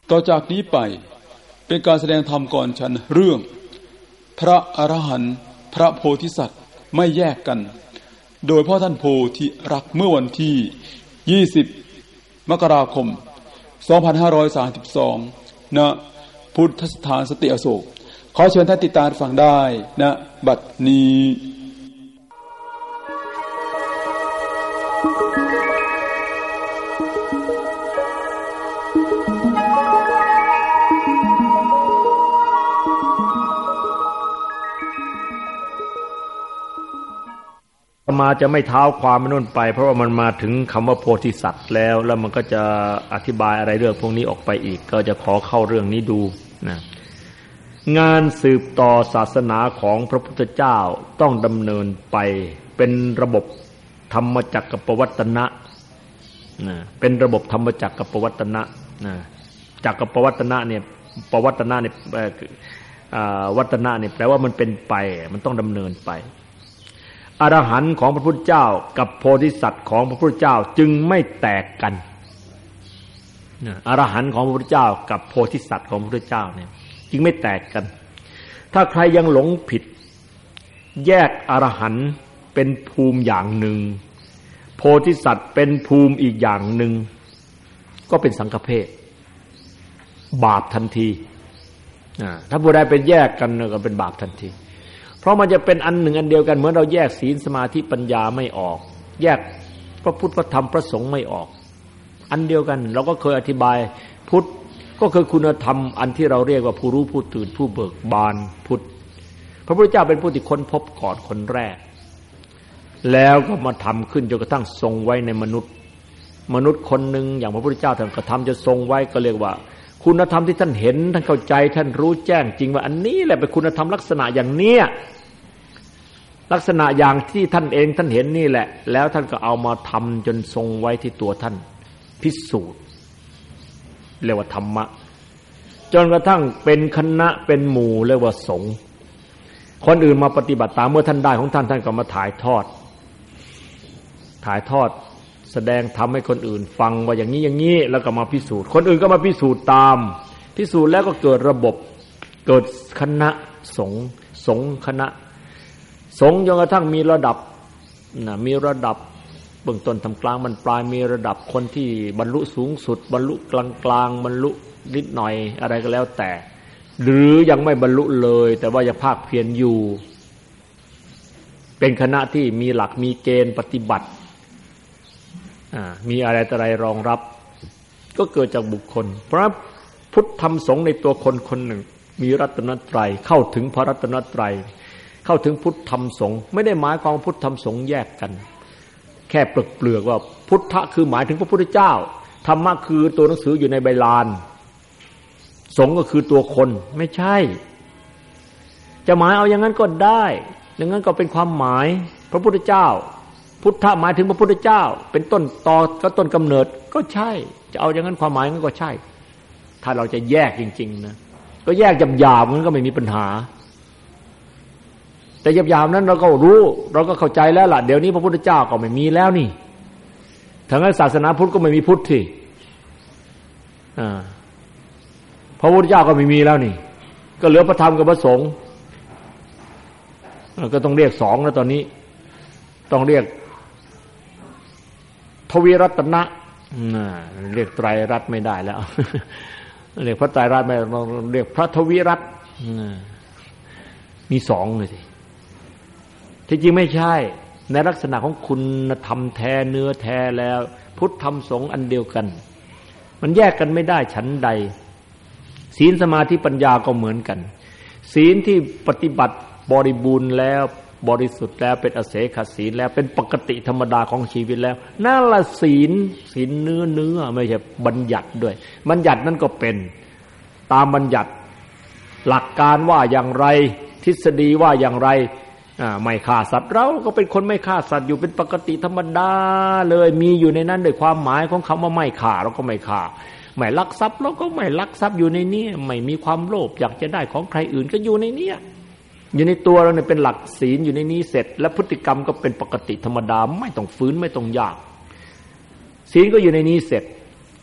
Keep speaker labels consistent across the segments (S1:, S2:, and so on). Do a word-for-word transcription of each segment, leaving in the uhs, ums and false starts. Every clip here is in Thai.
S1: ต่อจากนี้ไปเป็นการแสดงธรรมก่อนฉันเรื่องพระอรหันต์พระโพธิสัตว์ไม่แยกกันโดยพ่อท่านโพธิรักเมื่อวันที่ยี่สิบมกราคมสองพันห้าร้อยสามสิบสองณพุทธสถานสติอโศกขอเชิญท่านติดตามฟังได้ณบัดนี้
S2: มาจะไม่เท้าความมันนู่นไปเพราะว่ามันมาถึงคำว่าโพธิสัตว์แล้วแล้วมันก็จะอธิบายอะไรเรื่องพวกนี้ออกไปอีกก็จะขอเข้าเรื่องนี้ดูนะงานสืบต่อศาสนาของพระพุทธเจ้าต้องดำเนินไปเป็นระบบธรรมจักรปวัตนะนะเป็นระบบธรรมจักรปวัตนะนะจักรปวัตนะเนี่ยปวัตนะเนี่ยวัตนะเนี่ยแปลว่ามันเป็นไปมันต้องดำเนินไปอรหันต์ของพระพุทธเจ้ากับโพธิสัตว์ของพระพุทธเจ้าจึงไม่แตกกันอรหันต์ของพระพุทธเจ้ากับโพธิสัตว์ของพระพุทธเจ้าเนี่ยจึงไม่แตกกันถ้าใครยังหลงผิดแยกอรหันต์เป็นภูมิอย่างหนึ่งโพธิสัตว์เป็นภูมิอีกอย่างหนึ่งก็เป็นสังฆเพศบาปทันทีถ้าผู้ใดเป็นแยกกันก็เป็นบาปทันทีเพราะมันจะเป็นอันหนึ่งอันเดียวกันเหมือนเราแยกศีลสมาธิปัญญาไม่ออกแยกพระพุทธพระธรรมพระสงฆ์ไม่ออกอันเดียวกันเราก็เคยอธิบายพุทธก็คือคุณธรรมอันที่เราเรียกว่าผู้รู้ผู้ตื่นผู้เบิกบานพุทธพระพุทธเจ้าเป็นผู้ที่ค้นพบก่อนคนแรกแล้วก็มาทำขึ้นจนกระทั่งทรงไว้ในมนุษย์มนุษย์คนหนึ่งอย่างพระพุทธเจ้าท่านกระทำจะทรงไว้ก็เรียกว่าคุณธรรมที่ท่านเห็นท่านเข้าใจท่านรู้แจ้งจริงว่าอันนี้แหละเป็นคุณธรรมลักษณะอย่างเนี้ยลักษณะอย่างที่ท่านเองท่านเห็นนี่แหละแล้วท่านก็เอามาทำจนทรงไว้ที่ตัวท่านพิสูจน์เรียกว่าธรรมะจนกระทั่งเป็นคณะเป็นหมู่เรียกว่าสงฆ์คนอื่นมาปฏิบัติตามเมื่อท่านได้ของท่านท่านก็มาถ่ายทอดถ่ายทอดแสดงทำให้คนอื่นฟังว่าอย่างนี้อย่างนี้แล้วก็มาพิสูจน์คนอื่นก็มาพิสูจน์ตามพิสูจน์แล้วก็เกิดระบบเกิดคณะสงฆ์สงฆ์คณะสงฆ์จนกระทั่งมีระดับนะมีระดับเบื้องต้นทำกลางบรรปลายมีระดับคนที่บรรลุสูงสุดบรรลุกลางกลางบรรลุนิดหน่อยอะไรก็แล้วแต่หรือยังไม่บรรลุเลยแต่ว่ายังภาคเพียรอยู่เป็นคณะที่มีหลักมีเกณฑ์ปฏิบัติมีอะไรต่ออะไรรองรับก็เกิดจากบุคคลเพราะพุทธธรรมสงฆ์ในตัวคนคนหนึ่งมีรัตนตรัยเข้าถึงพระรัตนตรัยเข้าถึงพุทธธรรมสงฆ์ไม่ได้หมายความพุทธธรรมสงฆ์แยกกันแค่เปลือกๆว่าพุทธะคือหมายถึงพระพุทธเจ้าธรรมะคือตัวหนังสืออยู่ในใบลานสงฆ์ก็คือตัวคนไม่ใช่จะหมายเอาอย่างนั้นก็ได้อย่างนั้นก็เป็นความหมายพระพุทธเจ้าพุทธะหมายถึงพระพุทธเจ้าเป็นต้นตอก็ต้นกำเนิดก็ใช่จะเอาอย่างนั้นความหมายนั้นก็ใช่ถ้าเราจะแยกจริงๆนะก็แยกหยาบๆมันก็ไม่มีปัญหาแต่หยาบๆนั้นเราก็รู้เราก็เข้าใจแล้วล่ะเดี๋ยวนี้พระพุทธเจ้าก็ไม่มีแล้วนี่ทั้งนั้นศาสนาพุทธก็ไม่มีพุทธที่อ่าพระพุทธเจ้าก็ไม่มีแล้วนี่ก็เหลือพระธรรมกับพระสงฆ์ก็ต้องเรียกสองแล้วตอนนี้ต้องเรียกทวิรัตนะเรียกไตรรัตน์ไม่ได้แล้วเรียกพระไตรรัตน์ไม่ต้องเรียกพระทวิรัตน์มีสองเลยสิที่จริงไม่ใช่ในลักษณะของคุณธรรมแท้เนื้อแท้แล้วพุทธธรรมสงฆ์อันเดียวกันมันแยกกันไม่ได้ฉันใดศีลสมาธิปัญญาก็เหมือนกันศีลที่ปฏิบัติบริบูรณ์แล้วบริสุทธิ์แล้วเป็นอเสขศีลแล้วเป็นปกติธรรมดาของชีวิตแล้วนั่นละศีลศีลเนื้อเนื้อไม่ใช่บัญญัติด้วยบัญญัตินั่นก็เป็นตามบัญญัติหลักการว่าอย่างไรทฤษฎีว่าอย่างไรไม่ฆ่าสัตว์เราก็เป็นคนไม่ฆ่าสัตว์อยู่เป็นปกติธรรมดาเลยมีอยู่ในนั้นด้วยความหมายของคำว่าไม่ฆ่าเราก็ไม่ฆ่าไม่ลักทรัพย์เราก็ไม่ลักทรัพย์อยู่ในนี้ไม่มีความโลภอยากจะได้ของใครอื่นก็อยู่ในนี้อยู่ในตัวเราเนี่ยเป็นหลักศีลอยู่ในนี้เสร็จและพฤติกรรมก็เป็นปกติธรรมดาไม่ต้องฝืนไม่ต้องยากศีลก็อยู่ในนี้เสร็จ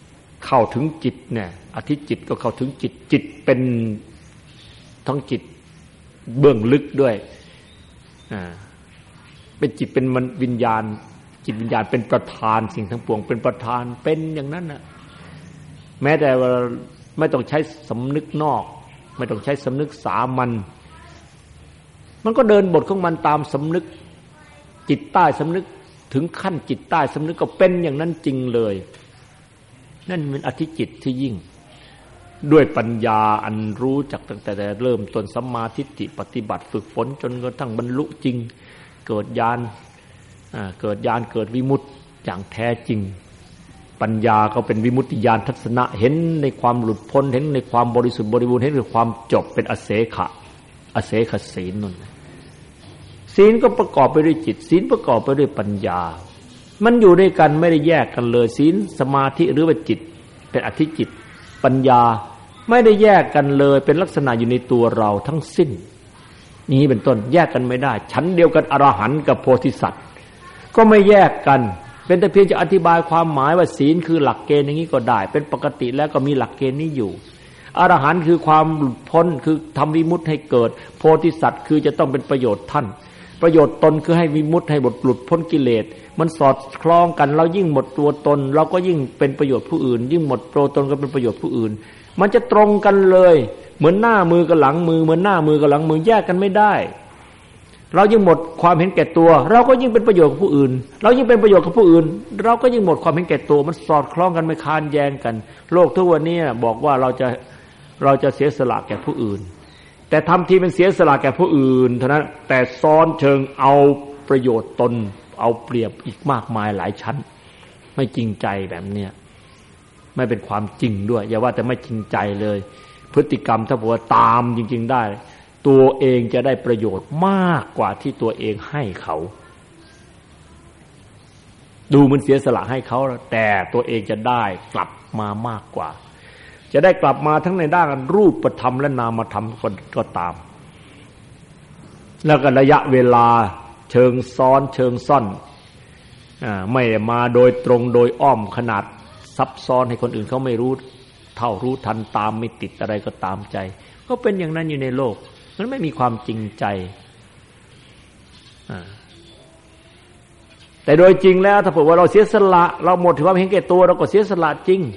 S2: เข้าถึงจิตเนี่ยอธิจิตก็เข้าถึงจิตจิตเป็นทั้งจิตเบื้องลึกด้วยอ่าเป็นจิตเป็นวิญญาณจิตวิญญาณเป็นประธานสิ่งทั้งปวงเป็นประธานเป็นอย่างนั้นน่ะแม้แต่ว่าไม่ต้องใช้สำนึกนอกไม่ต้องใช้สำนึกสามัญมันก็เดินบทของมันตามสำนึกจิตใต้สำนึกถึงขั้นจิตใต้สำนึกก็เป็นอย่างนั้นจริงเลยนั่นเป็นอธิจิตที่ยิ่งด้วยปัญญาอันรู้จักตั้งแต่เริ่มต้นสัมมาทิฏฐิปฏิบัติฝึกฝนจนกระทั่งบรรลุจริงเกิดญาณเกิดญาณเกิดวิมุตติอย่างแท้จริงปัญญาก็เป็นวิมุตติญาณทัศนะเห็นในความหลุดพ้นเห็นในความบริสุทธิ์บริบูรณ์เห็นในความจบเป็นอเสขะอเสขศีลนั่นศีลก็ประกอบไปด้วยจิตศีลประกอบไปด้วยปัญญามันอยู่ด้วยกันไม่ได้แยกกันเลยศีลสมาธิหรือว่าจิตเป็นอธิจิตปัญญาไม่ได้แยกกันเลยเป็นลักษณะอยู่ในตัวเราทั้งสิ้นนี้เป็นต้นแยกกันไม่ได้ชั้นเดียวกันอรหันต์กับโพธิสัตว์ก็ไม่แยกกันเป็นแต่เพียงจะอธิบายความหมายว่าศีลคือหลักเกณฑ์อย่างนี้ก็ได้เป็นปกติแล้วก็มีหลักเกณฑ์นี้อยู่อรหันต์คือความหลุดพ้นคือทำวิมุตติให้เกิดโพธิสัตว์คือจะต้องเป็นประโยชน์ท่านประโยชน์ตนคือให้วิมุตติให้หลุดพ้นกิเลสมันสอดคล้องกันเรายิ่งหมดตัวตนเราก็ยิ่งเป็นประโยชน์ผู้อื่นยิ่งหมดตัวตนก็เป็นประโยชน์ผู้อื่นมันจะตรงกันเลยเหมือนหน้ามือกับหลังมือเหมือนหน้ามือกับหลังมือแยกกันไม่ได้เรายิ่งหมดความเห็นแก่ตัวเราก็ยิ่งเป็นประโยชน์กับผู้อื่นเรายิ่งเป็นประโยชน์กับผู้อื่นเราก็ยิ่งหมดความเห็นแก่ตัวมันสอดคล้องกันไม่ค้านแย้งกันโลกทุกวันนี้บอกว่าเราจะเราจะเสียสละแก่ผู้อื่นแต่ทำทีเป็นเสียสละแก่ผู้อื่นเท่านั้นแต่ซ้อนเชิงเอาประโยชน์ตนเอาเปรียบอีกมากมายหลายชั้นไม่จริงใจแบบเนี้ยไม่เป็นความจริงด้วยอย่าว่าแต่ไม่จริงใจเลยพฤติกรรมถ้าบอกว่าตามจริงๆได้ตัวเองจะได้ประโยชน์มากกว่าที่ตัวเองให้เขาดูมันเสียสละให้เขาแต่ตัวเองจะได้กลับมามากกว่าจะได้กลับมาทั้งในด้านรูปธรรมและนามธรรมก็ตามแล้วก็ระยะเวลาเชิงซ้อนเชิงซ่อนอ่าไม่มาโดยตรงโดยอ้อมขนาดซับซ้อนให้คนอื่นเขาไม่รู้เท่ารู้ทันตามไม่ติดอะไรก็ตามใจก็เป็นอย่างนั้นอยู่ในโลกมันไม่มีความจริงใจอ่าแต่โดยจริงแล้วถ้าเผื่อว่าเราเสียสละเราหมดความเห็นแก่ตัวเราก็เสียสละจริง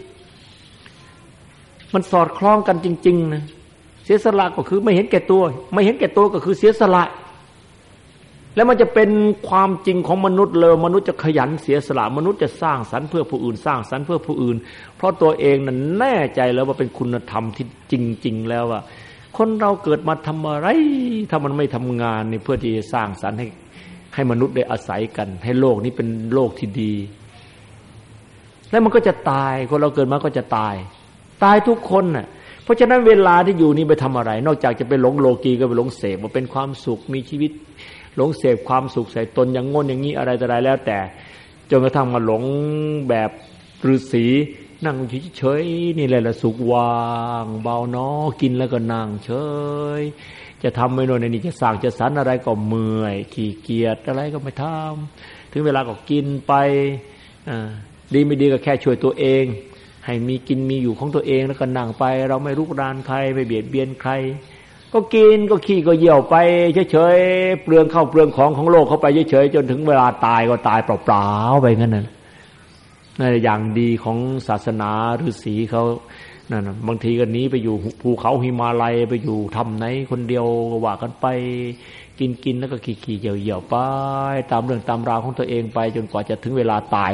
S2: มันสอดคล้องกันจริงๆนะเสียสละก็คือไม่เห็นแก่ตัวไม่เห็นแก่ตัวก็คือเสียสละแล้วมันจะเป็นความจริงของมนุษย์เลยมนุษย์จะขยันเสียสละมนุษย์จะสร้างสรรค์เพื่อผู้อื่นสร้างสรรค์เพื่อผู้อื่นเพราะตัวเองนั้นแน่ใจแล้วว่าเป็นคุณธรรมที่จริงๆแล้วว่าคนเราเกิดมาทำอะไรถ้ามันไม่ทำงานนี่เพื่อที่จะสร้างสรรค์ให้ให้มนุษย์ได้อาศัยกันให้โลกนี้เป็นโลกที่ดีแล้วมันก็จะตายคนเราเกิดมาก็จะตายตายทุกคนน่ะเพราะฉะนั้นเวลาที่อยู่นี่ไปทำอะไรนอกจากจะไปหลงโลกีก็ไปหลงเสพว่าเป็นความสุขมีชีวิตหลงเสพความสุขใส่ตนอย่างงนอย่างนี้อะไรต่ออะไรแล้วแต่จนกระทั่งมาหลงแบบฤาษีนั่งเฉยๆนี่แหละละสุขว่างเบาเนาะกินแล้วก็นั่งเฉยจะทำไม่โน่นนี่จะสร้างจะสรรอะไรก็เมื่อยขี้เกียจอะไรก็ไม่ทำถึงเวลาก็กินไปอ่าดีไม่ดีก็แค่ช่วยตัวเองให้มีกินมีอยู่ของตัวเองแล้วก็นั่งไปเราไม่รุกรานใครไม่เบียดเบียนใครก็กินก็ขี้ก็เยี่ยวไปเฉยๆเปลืองข้าวเปลืองของของโลกเข้าไปเฉยๆจนถึงเวลาตายก็ตายเปล่าๆไปงั้นน่ะนั่นอย่างดีของศาสนาฤาษีเขานั่นบางทีก็หนีไปอยู่ภูเขาหิมาลัยไปอยู่ทำไหนคนเดียวว่ากันไปกินๆแล้วก็ขี้ๆเยี่ยวๆไปตามเรื่องตามราวของตัวเองไปจนกว่าจะถึงเวลาตาย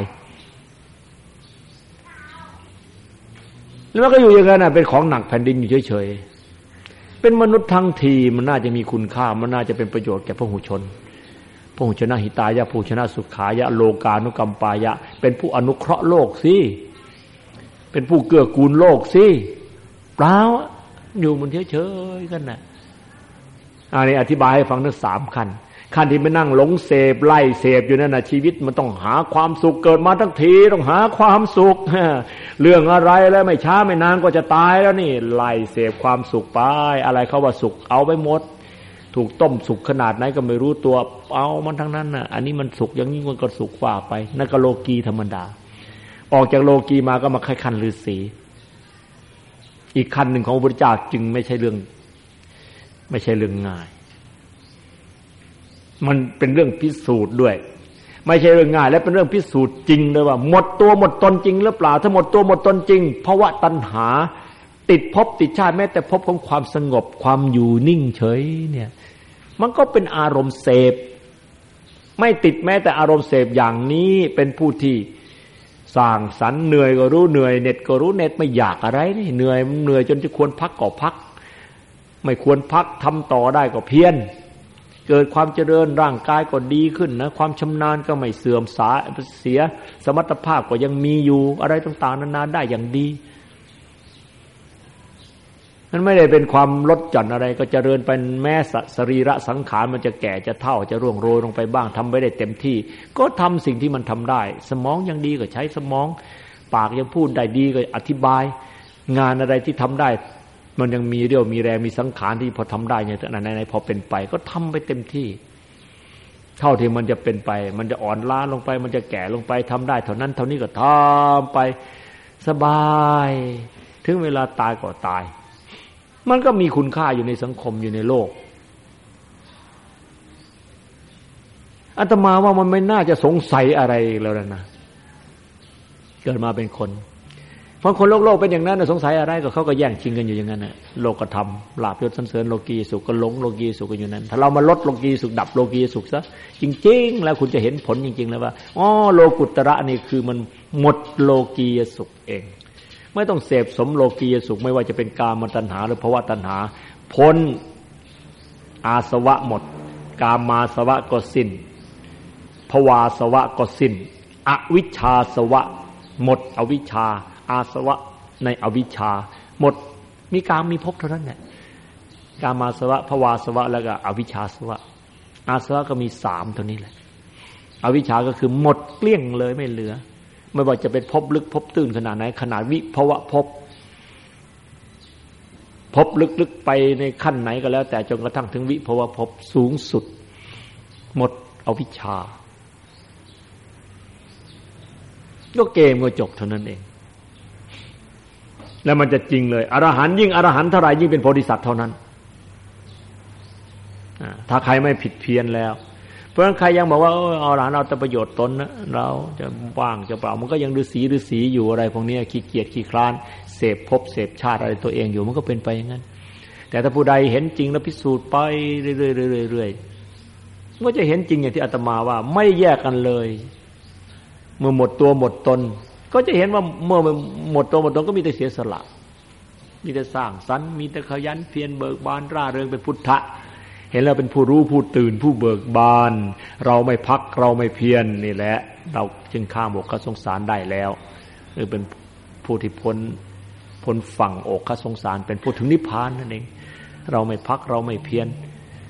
S2: แล้วมันก็อยู่อย่างนั้นน่ะเป็นของหนักแผ่นดินอยู่เฉยๆเป็นมนุษย์ทั้งทีมันน่าจะมีคุณค่ามันน่าจะเป็นประโยชน์แก่พหุชนพหุชนะหิตายะภูชนะสุขายะโลกานุกัมปายะเป็นผู้อนุเคราะห์โลกสิเป็นผู้เกื้อกูลโลกสิเปล่าอยู่มันเฉยๆกันน่ะอันนี้อธิบายให้ฟังทั้งสามขั้นขั้นที่ไปนั่งหลงเสพไล่เสพอยู่นั่นน่ะชีวิตมันต้องหาความสุขเกิดมาทั้งทีต้องหาความสุขเรื่องอะไรแล้วไม่ช้าไม่นานก็จะตายแล้วนี่ไล่เสพความสุขไปอะไรเขาว่าสุขเอาไปหมดถูกต้มสุขขนาดไหนก็ไม่รู้ตัวเอามันทั้งนั้นน่ะอันนี้มันสุขอย่างนี้มันก็สุขว่าไปนั่นก็โลกีธรรมดาออกจากโลกีมาก็มาขั้นขั้นฤาษีอีกขั้นหนึ่งของพระพุทธเจ้าจึงไม่ใช่เรื่องไม่ใช่เรื่องง่ายมันเป็นเรื่องพิสูจน์ด้วยไม่ใช่เรื่องง่ายและเป็นเรื่องพิสูจน์จริงเลยว่าหมดตัวหมดตนจริงหรือเปล่าถ้าหมดตัวหมดตนจริงเพราะว่าตัณหาติดภพติดชาติแม้แต่ภพของความสงบความอยู่นิ่งเฉยเนี่ยมันก็เป็นอารมณ์เสพไม่ติดแม้แต่อารมณ์เสพอย่างนี้เป็นผู้ที่สร้างสรรค์เหนื่อยก็รู้เหนื่อยเหน็ดก็รู้เหน็ดไม่อยากอะไรนี่เหนื่อยเหนื่อยจนจะควรพักก็พักไม่ควรพักทำต่อได้ก็เพียรเกิดความเจริญร่างกายก็ดีขึ้นนะความชำนาญก็ไม่เสื่อมสายเสียสมรรถภาพก็ยังมีอยู่อะไรต่างๆนานาได้อย่างดีมันไม่ได้เป็นความลดหย่อนอะไรก็เจริญไปแม้สรีระสังขารมันจะแก่จะเฒ่าจะร่วงโรยลงไปบ้างทำไม่ได้เต็มที่ก็ทำสิ่งที่มันทำได้สมองยังดีก็ใช้สมองปากยังพูดได้ดีก็อธิบายงานอะไรที่ทำได้มันยังมีเรี่ยวมีแรงมีสังขารที่พอทำได้อย่างนั้นไหนๆพอเป็นไปก็ทำไปเต็มที่เท่าที่มันจะเป็นไปมันจะอ่อนล้าลงไปมันจะแก่ลงไปทำได้เท่านั้นเท่านี้ก็ทำไปสบายถึงเวลาตายก็ตายมันก็มีคุณค่าอยู่ในสังคมอยู่ในโลกอาตมาว่ามันไม่น่าจะสงสัยอะไรแล้วนะเกิดมาเป็นคนเพราะคนโลกโลกเป็นอย่างนั้นสงสัยอะไรก็เขาก็แย่งชิงกันอยู่อย่างนั้นน่ะโลกธรรมลาภยศสรรเสริญโลกีสุขก็หลงโลกีสุขกันอยู่นั้นถ้าเรามาลดโลกีสุขดับโลกีสุขซะจริงๆแล้วคุณจะเห็นผลจริงๆแล้วว่าอ๋อโลกุตระนี่คือมันหมดโลกีสุขเองไม่ต้องเสพสมโลกียสุขไม่ว่าจะเป็นกามตัณหาหรือภวตัณหาพ้นอาสวะหมดกามาสวะก็สิ้นภวาสวะก็สิ้นอวิชชาสวะหมดอวิชชาอาสวะในอวิชชาหมดมีกามมีภพเท่านั้นแหละกามาสวะภวาสวะแล้วก็อวิชชาสวะอาสวะก็มีสามเท่านี้แหละอวิชชาก็คือหมดเกลี้ยงเลยไม่เหลือไม่ว่าจะเป็นภพลึกภพตื้นขนาดไหนขนาดวิภวะภพภพลึกๆไปในขั้นไหนก็แล้วแต่จนกระทั่งถึงวิภวะภพสูงสุดหมดอวิชชาก็เกมก็จบเท่านั้นเองแล้วมันจะจริงเลยอรหันต์ยิ่งอรหันต์เท่าไหร่ยิ่งเป็นโพธิสัตว์เท่านั้นถ้าใครไม่ผิดเพี้ยนแล้วเพราะฉะนั้นใครยังบอกว่าเออเอาหลานเอาแต่ประโยชน์ตนนะเราจะว่างจะเปล่ามันก็ยังฤาษีฤาษีอยู่อะไรพวกนี้ขี้เกียจขี้คลานเสพภพเสพชาติอะไรตัวเองอยู่มันก็เป็นไปอย่างนั้นแต่ถ้าผู้ใดเห็นจริงแล้วพิสูจน์ไปเรื่อยๆๆๆก็จะเห็นจริงอย่างที่อาตมาว่าไม่แยกกันเลยเมื่อหมดตัวหมดตนก็จะเห็นว่าเมื่อหมดตัวหมดตนก็มีแต่เสียสละมีแต่สร้างสรรค์มีแต่ขยันเพียรเบิกบานร่าเริงเป็นพุทธะเห็นแล้วเป็นผู้รู้ผู้ตื่นผู้เบิกบานเราไม่พักเราไม่เพียร น, นี่แหละเราจึงข้ามอกข้าสงสารได้แล้วคือเป็นผู้ที่พ้นพ้นฝั่งอกข้าสงสารเป็นผู้ถึงนิพพานนั่นเองเราไม่พักเราไม่เพียร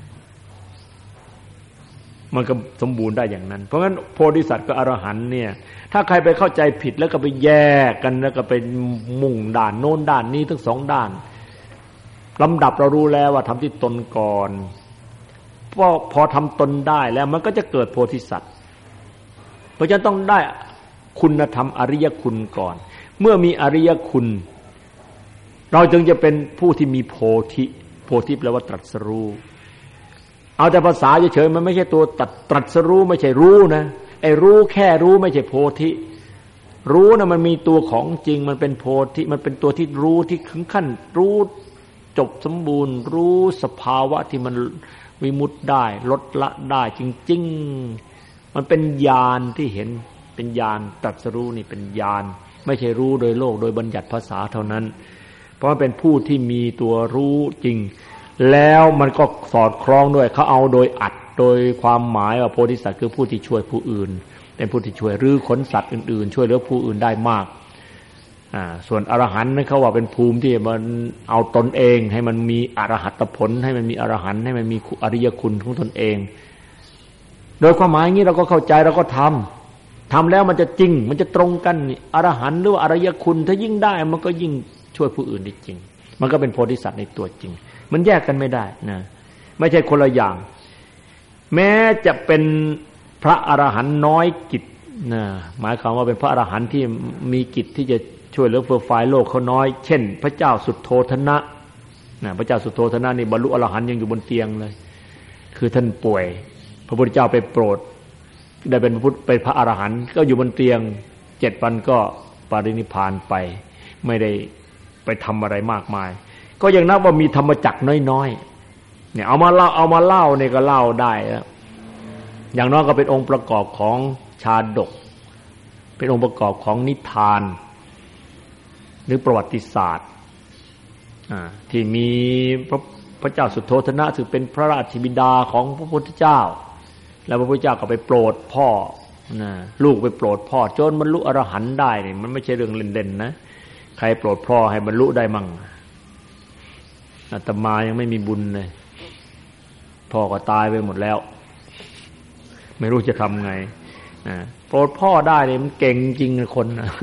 S2: มันก็สมบูรณ์ได้อย่างนั้นเพราะงั้นโพธิสัตว์กับอรหันต์เนี่ยถ้าใครไปเข้าใจผิดแล้วก็ไปแยกกันแล้วก็ไปมุ่งด้านโน้นด้านนี้ทั้งสองด้านลำดับเรารู้แล้วว่าทำที่ตนก่อนพอพอทำตนได้แล้วมันก็จะเกิดโพธิสัตว์เพราะฉะนั้นต้องได้คุณธรรมอริยคุณก่อนเมื่อมีอริยคุณเราจึงจะเป็นผู้ที่มีโพธิโพธิแปลว่าตรัสรู้เอาแต่ภาษาเฉยๆมันไม่ใช่ตัวตัดตรัสรู้ไม่ใช่รู้นะไอ้รู้แค่รู้ไม่ใช่โพธิรู้นะมันมีตัวของจริงมันเป็นโพธิมันเป็นตัวที่รู้ที่ถึงขั้นรู้จบสมบูรณ์รู้สภาวะที่มันวิมุตติได้ลดละได้จริงๆมันเป็นญาณที่เห็นเป็นญาณตรัสรู้นี่เป็นญาณไม่ใช่รู้โดยโลกโดยบัญญัติภาษาเท่านั้นเพราะมันเป็นผู้ที่มีตัวรู้จริงแล้วมันก็สอดคล้องด้วยเขาเอาโดยอัดโดยความหมายว่าโพธิสัตว์คือผู้ที่ช่วยผู้อื่นเป็นผู้ที่ช่วยรื้อขนสัตว์อื่นๆช่วยเหลือผู้อื่นได้มากอ่าส่วนอรหันต์นั้นเขาว่าเป็นภูมิที่มันเอาตนเองให้มันมีอรหัตผลให้มันมีอรหันต์ให้มันมีอริยคุณของตนเองโดยความหมายอย่างนี้เราก็เข้าใจเราก็ทำทำแล้วมันจะจริงมันจะตรงกันอรหันต์หรือว่าอริยคุณถ้ายิ่งได้มันก็ยิ่งช่วยผู้อื่นได้จริงมันก็เป็นโพธิสัตว์ในตัวจริงมันแยกกันไม่ได้นะไม่ใช่คนละอย่างแม้จะเป็นพระอรหันต์น้อยกิจนะหมายความว่าเป็นพระอรหันต์ที่มีกิจที่จะช่วยเหลือเฟื่อฟายโลกเขาน้อยเช่นพระเจ้าสุโธทนะนะพระเจ้าสุโธทนะนี่บรรลุอรหันต์ยังอยู่บนเตียงเลยคือท่านป่วยพระพุทธเจ้าไปโปรดได้เป็นพระพุทธเป็นพระอรหันต์ก็อยู่บนเตียงเจ็ดวันก็ปรินิพพานไปไม่ได้ไปทำอะไรมากมายก็ยังนับว่ามีธรรมจักรน้อยๆเนี่ยเอามาเล่าเอามาเล่าเนี่ยก็เล่าได้แล้วอย่างน้อยก็เป็นองค์ประกอบของชาดกเป็นองค์ประกอบของนิทานหรือประวัติศาสตร์ที่มีพระพระเจ้าสุโธทนะซึ่งเป็นพระราชบิดาของพระพุทธเจ้าแล้วพระพุทธเจ้าก็ไปโปรดพ่อนะลูกไปโปรดพ่อจนบรรลุอรหันต์ได้นี่มันไม่ใช่เรื่องเล่นๆนะใครโปรดพ่อให้บรรลุได้มั่งอาตมายังไม่มีบุญเลยพ่อก็ตายไปหมดแล้วไม่รู้จะทำไงโปรดพ่อได้เนี่ยมันเก่งจริงนะคนนะ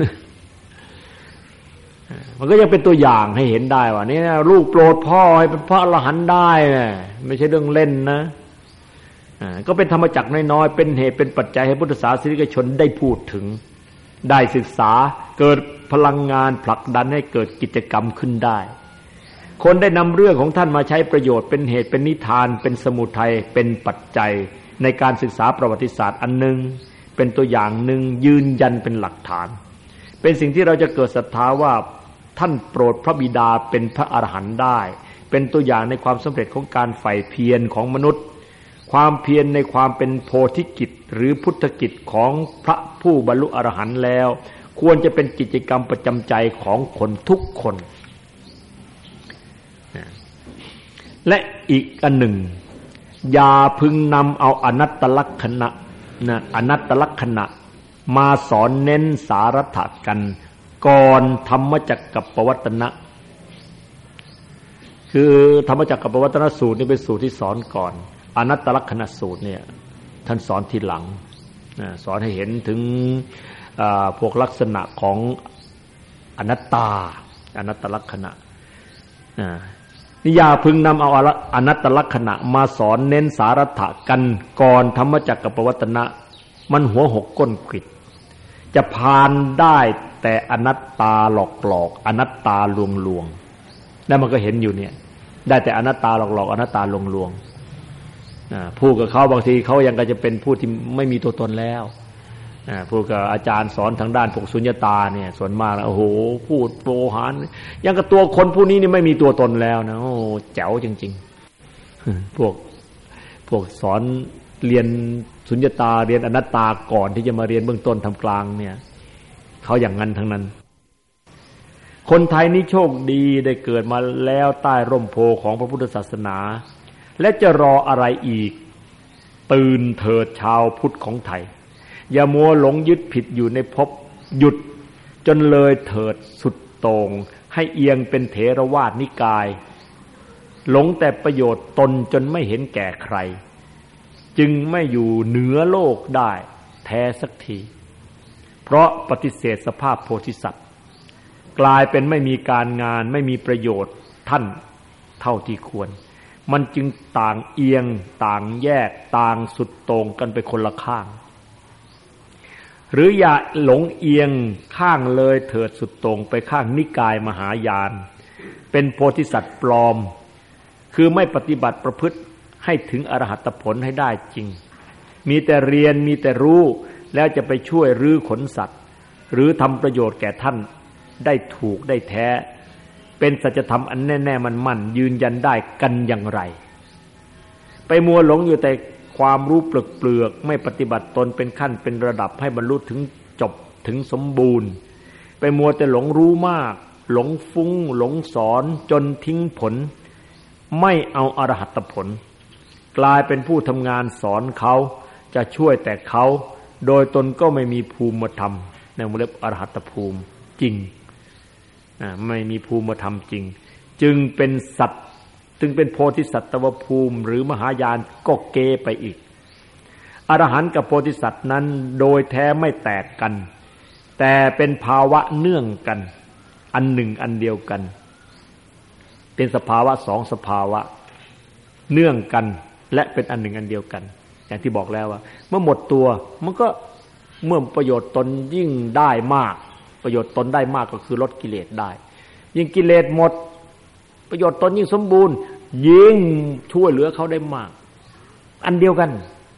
S2: มันก็ยังเป็นตัวอย่างให้เห็นได้ว่านี่นะลูกโปรดพ่อให้เป็นพระอรหันต์ได้นะไม่ใช่เรื่องเล่นนะก็เป็นธรรมจักรน้อยๆเป็นเหตุเป็นปัจจัยให้พุทธศาสนิกชนได้พูดถึงได้ศึกษาเกิดพลังงานผลักดันให้เกิดกิจกรรมขึ้นได้คนได้นำเรื่องของท่านมาใช้ประโยชน์เป็นเหตุเป็นนิทานเป็นสมุทัยเป็นปัจจัยในการศึกษาประวัติศาสตร์อันหนึ่งเป็นตัวอย่างหนึ่งยืนยันเป็นหลักฐานเป็นสิ่งที่เราจะเกิดศรัทธาว่าท่านโปรดพระบิดาเป็นพระอรหันต์ได้เป็นตัวอย่างในความสำเร็จของการใฝ่เพียรของมนุษย์ความเพียรในความเป็นโพธิกิจหรือพุทธกิจของพระผู้บรรลุอรหันต์แล้วควรจะเป็นกิจกรรมประจำใจของคนทุกคนและอีกอันหนึ่งอย่าพึงนำเอาอนัตตลักษณะนะอนัตตลักษณะมาสอนเน้นสารัตถกันก่อนธรรมจักรกับปวัตตนะคือธรรมจักรกับปวัตตนสูตรนี่เป็นสูตรที่สอนก่อนอนัตตลักษณะสูตรเนี่ยท่านสอนทีหลังนะสอนให้เห็นถึงพวกลักษณะของอนัตตาอนัตตลักษณะนะนี่อย่าพึงนำเอาอนัตตลักษณะมาสอนเน้นสารัตถะกันก่อนธรรมจักรกับปวัตตนะมันหัวหกก้นขวิดจะพานได้แต่อนัตตาหลอกหลอกอนัตตาลวงลวงแล้วมันก็เห็นอยู่เนี่ยได้แต่อนัตตาหลอกหลอกอนัตตาลวงลวงพูดกับเขาบางทีเขายังก็จะเป็นผู้ที่ไม่มีตัวตนแล้วพูดกับอาจารย์สอนทางด้านพวกสุญญตาเนี่ยส่วนมากโอ้โหพูดโวหารยังกับตัวคนผู้นี้นี่ไม่มีตัวตนแล้วนะโอ้แจ๋วจริงๆพวกพวกสอนเรียนสุญญตาเรียนอนัตตาก่อนที่จะมาเรียนเบื้องต้นทำกลางเนี่ยเขาอย่างนั้นทั้งนั้นคนไทยนี่โชคดีได้เกิดมาแล้วใต้ร่มโพของพระพุทธศาสนาและจะรออะไรอีกตื่นเถิดชาวพุทธของไทยอย่ามัวหลงยึดผิดอยู่ในภพหยุดจนเลยเถิดสุดโต่งให้เอียงเป็นเถรวาทนิกายหลงแต่ประโยชน์ตนจนไม่เห็นแก่ใครจึงไม่อยู่เหนือโลกได้แท้สักทีเพราะปฏิเสธสภาพโพธิสัตว์กลายเป็นไม่มีการงานไม่มีประโยชน์ท่านเท่าที่ควรมันจึงต่างเอียงต่างแยกต่างสุดโต่งกันไปคนละข้างหรืออย่าหลงเอียงข้างเลยเถิดสุดโต่งไปข้างนิกายมหายานเป็นโพธิสัตว์ปลอมคือไม่ปฏิบัติประพฤติให้ถึงอรหัตผลให้ได้จริงมีแต่เรียนมีแต่รู้แล้วจะไปช่วยรื้อขนสัตว์หรือทำประโยชน์แก่ท่านได้ถูกได้แท้เป็นสัจธรรมอันแน่ๆมันมั่นยืนยันได้กันอย่างไรไปมัวหลงอยู่แต่ความรู้เปลือกๆไม่ปฏิบัติตนเป็นขั้นเป็นระดับให้บรรลุถึงจบถึงสมบูรณ์ไปมัวแต่หลงรู้มากหลงฟุ้งหลงสอนจนทิ้งผลไม่เอาอรหัตผลกลายเป็นผู้ทำงานสอนเขาจะช่วยแต่เขาโดยตนก็ไม่มีภูมิธรรมในวงเล็บอรหัตภูมิจริงไม่มีภูมิธรรมจริงจึงเป็นสัตว์จึงเป็นโพธิสัตวภูมิหรือมหายานก็เกไปอีกอรหันต์กับโพธิสัตว์นั้นโดยแท้ไม่แตกกันแต่เป็นภาวะเนื่องกันอันหนึ่งอันเดียวกันเป็นสภาวะสองสภาวะเนื่องกันและเป็นอันหนึ่งอันเดียวกันอย่างที่บอกแล้วว่าเมื่อหมดตัวมันก็เมื่อประโยชน์ตนยิ่งได้มากประโยชน์ตนได้มากก็คือลดกิเลสได้ยิ่งกิเลสหมดประโยชน์ตนยิ่งสมบูรณ์ยิ่งช่วยเหลือเขาได้มากอันเดียวกัน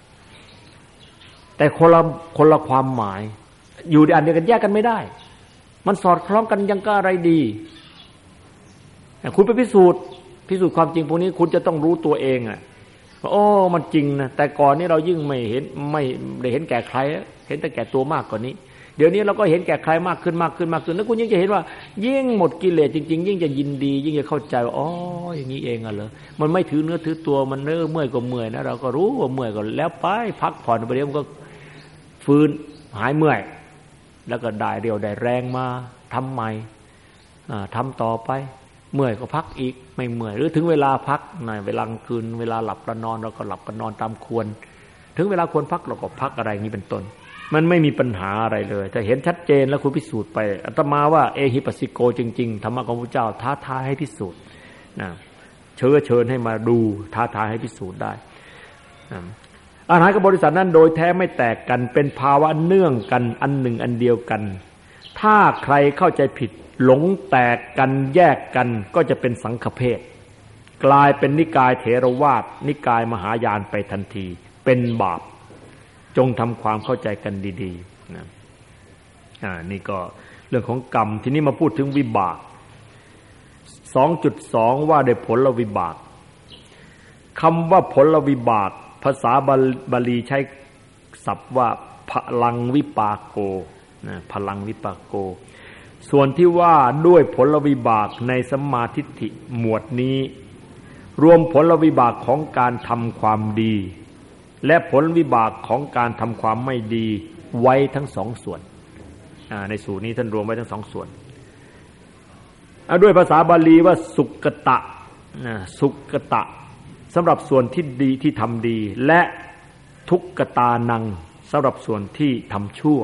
S2: แต่คนละคนละความหมายอยู่ในอันเดียวกันแยกกันไม่ได้มันสอดคล้องกันยังก็อะไรดีคุณไปพิสูจน์พิสูจน์ความจริงพวกนี้คุณจะต้องรู้ตัวเองอ่ะโอ้มันจริงนะแต่ก่อนนี้เรายิ่งไม่เห็นไม่ได้เห็นแก่ใครเห็นแต่แก่ตัวมากกว่านี้เดี๋ยวนี้เราก็เห็นแก่ใครมากขึ้นมากขึ้นมากขึ้นแล้วคุณยิ่งจะเห็นว่ายิ่งหมดกิเลสจริงๆยิ่งจะยินดียิ่งจะเข้าใจว่าอ๋ออย่างนี้เองอ่ะเหรอมันไม่ถือเนื้อถือตัวมันเนื้อเมื่อยก็เมื่อยนะเราก็รู้ว่าเมื่อยก็แล้วไปพักผ่อนไปเดี๋ยวมันก็ฟื้นหายเมื่อยแล้วก็ได้เรียวได้แรงมาทำใหม่ทำต่อไปเมื่อยก็พักอีกไม่เมื่อยหรือถึงเวลาพักหน่อยเวลากลางคืนเวลาหลับแล้วนอนเราก็หลับกันนอนตามควรถึงเวลาควรพักเราก็พักอะไรอย่างนี้เป็นต้นมันไม่มีปัญหาอะไรเลยถ้าเห็นชัดเจนแล้วคุณพิสูจน์ไปอาตมาว่าเอหิปัสสิโกจริงๆธรรมะของพระเจ้าท้าทายให้พิสูจน์นะเชิญเชิญให้มาดูท้าทายให้พิสูจน์ได้นะอาหารกับบริษัทนั้นโดยแท้ไม่แตกกันเป็นภาวะเนื่องกันอันหนึ่งอันเดียวกันถ้าใครเข้าใจผิดหลงแตกกันแยกกันก็จะเป็นสังฆเพศกลายเป็นนิกายเถรวาทนิกายมหายานไปทันทีเป็นบาปจงทำความเข้าใจกันดีๆนะอ่านี่ก็เรื่องของกรรมทีนี้มาพูดถึงวิบาก สองจุดสอง ว่าด้วยผลวิบากคำว่าผลวิบากภาษาบาลีใช้ศัพท์ว่าพลังวิปากโกนะพลังวิปากโกส่วนที่ว่าด้วยผลวิบากในสัมมาทิฏฐิหมวดนี้รวมผลวิบากของการทำความดีและผลวิบากของการทำความไม่ดีไว้ทั้งสองส่วนในสูตรนี้ท่านรวมไว้ทั้งสองส่วนด้วยภาษาบาลีว่าสุกตะสุกตะสำหรับส่วนที่ดีที่ทำดีและทุกขตานังสำหรับส่วนที่ทำชั่ว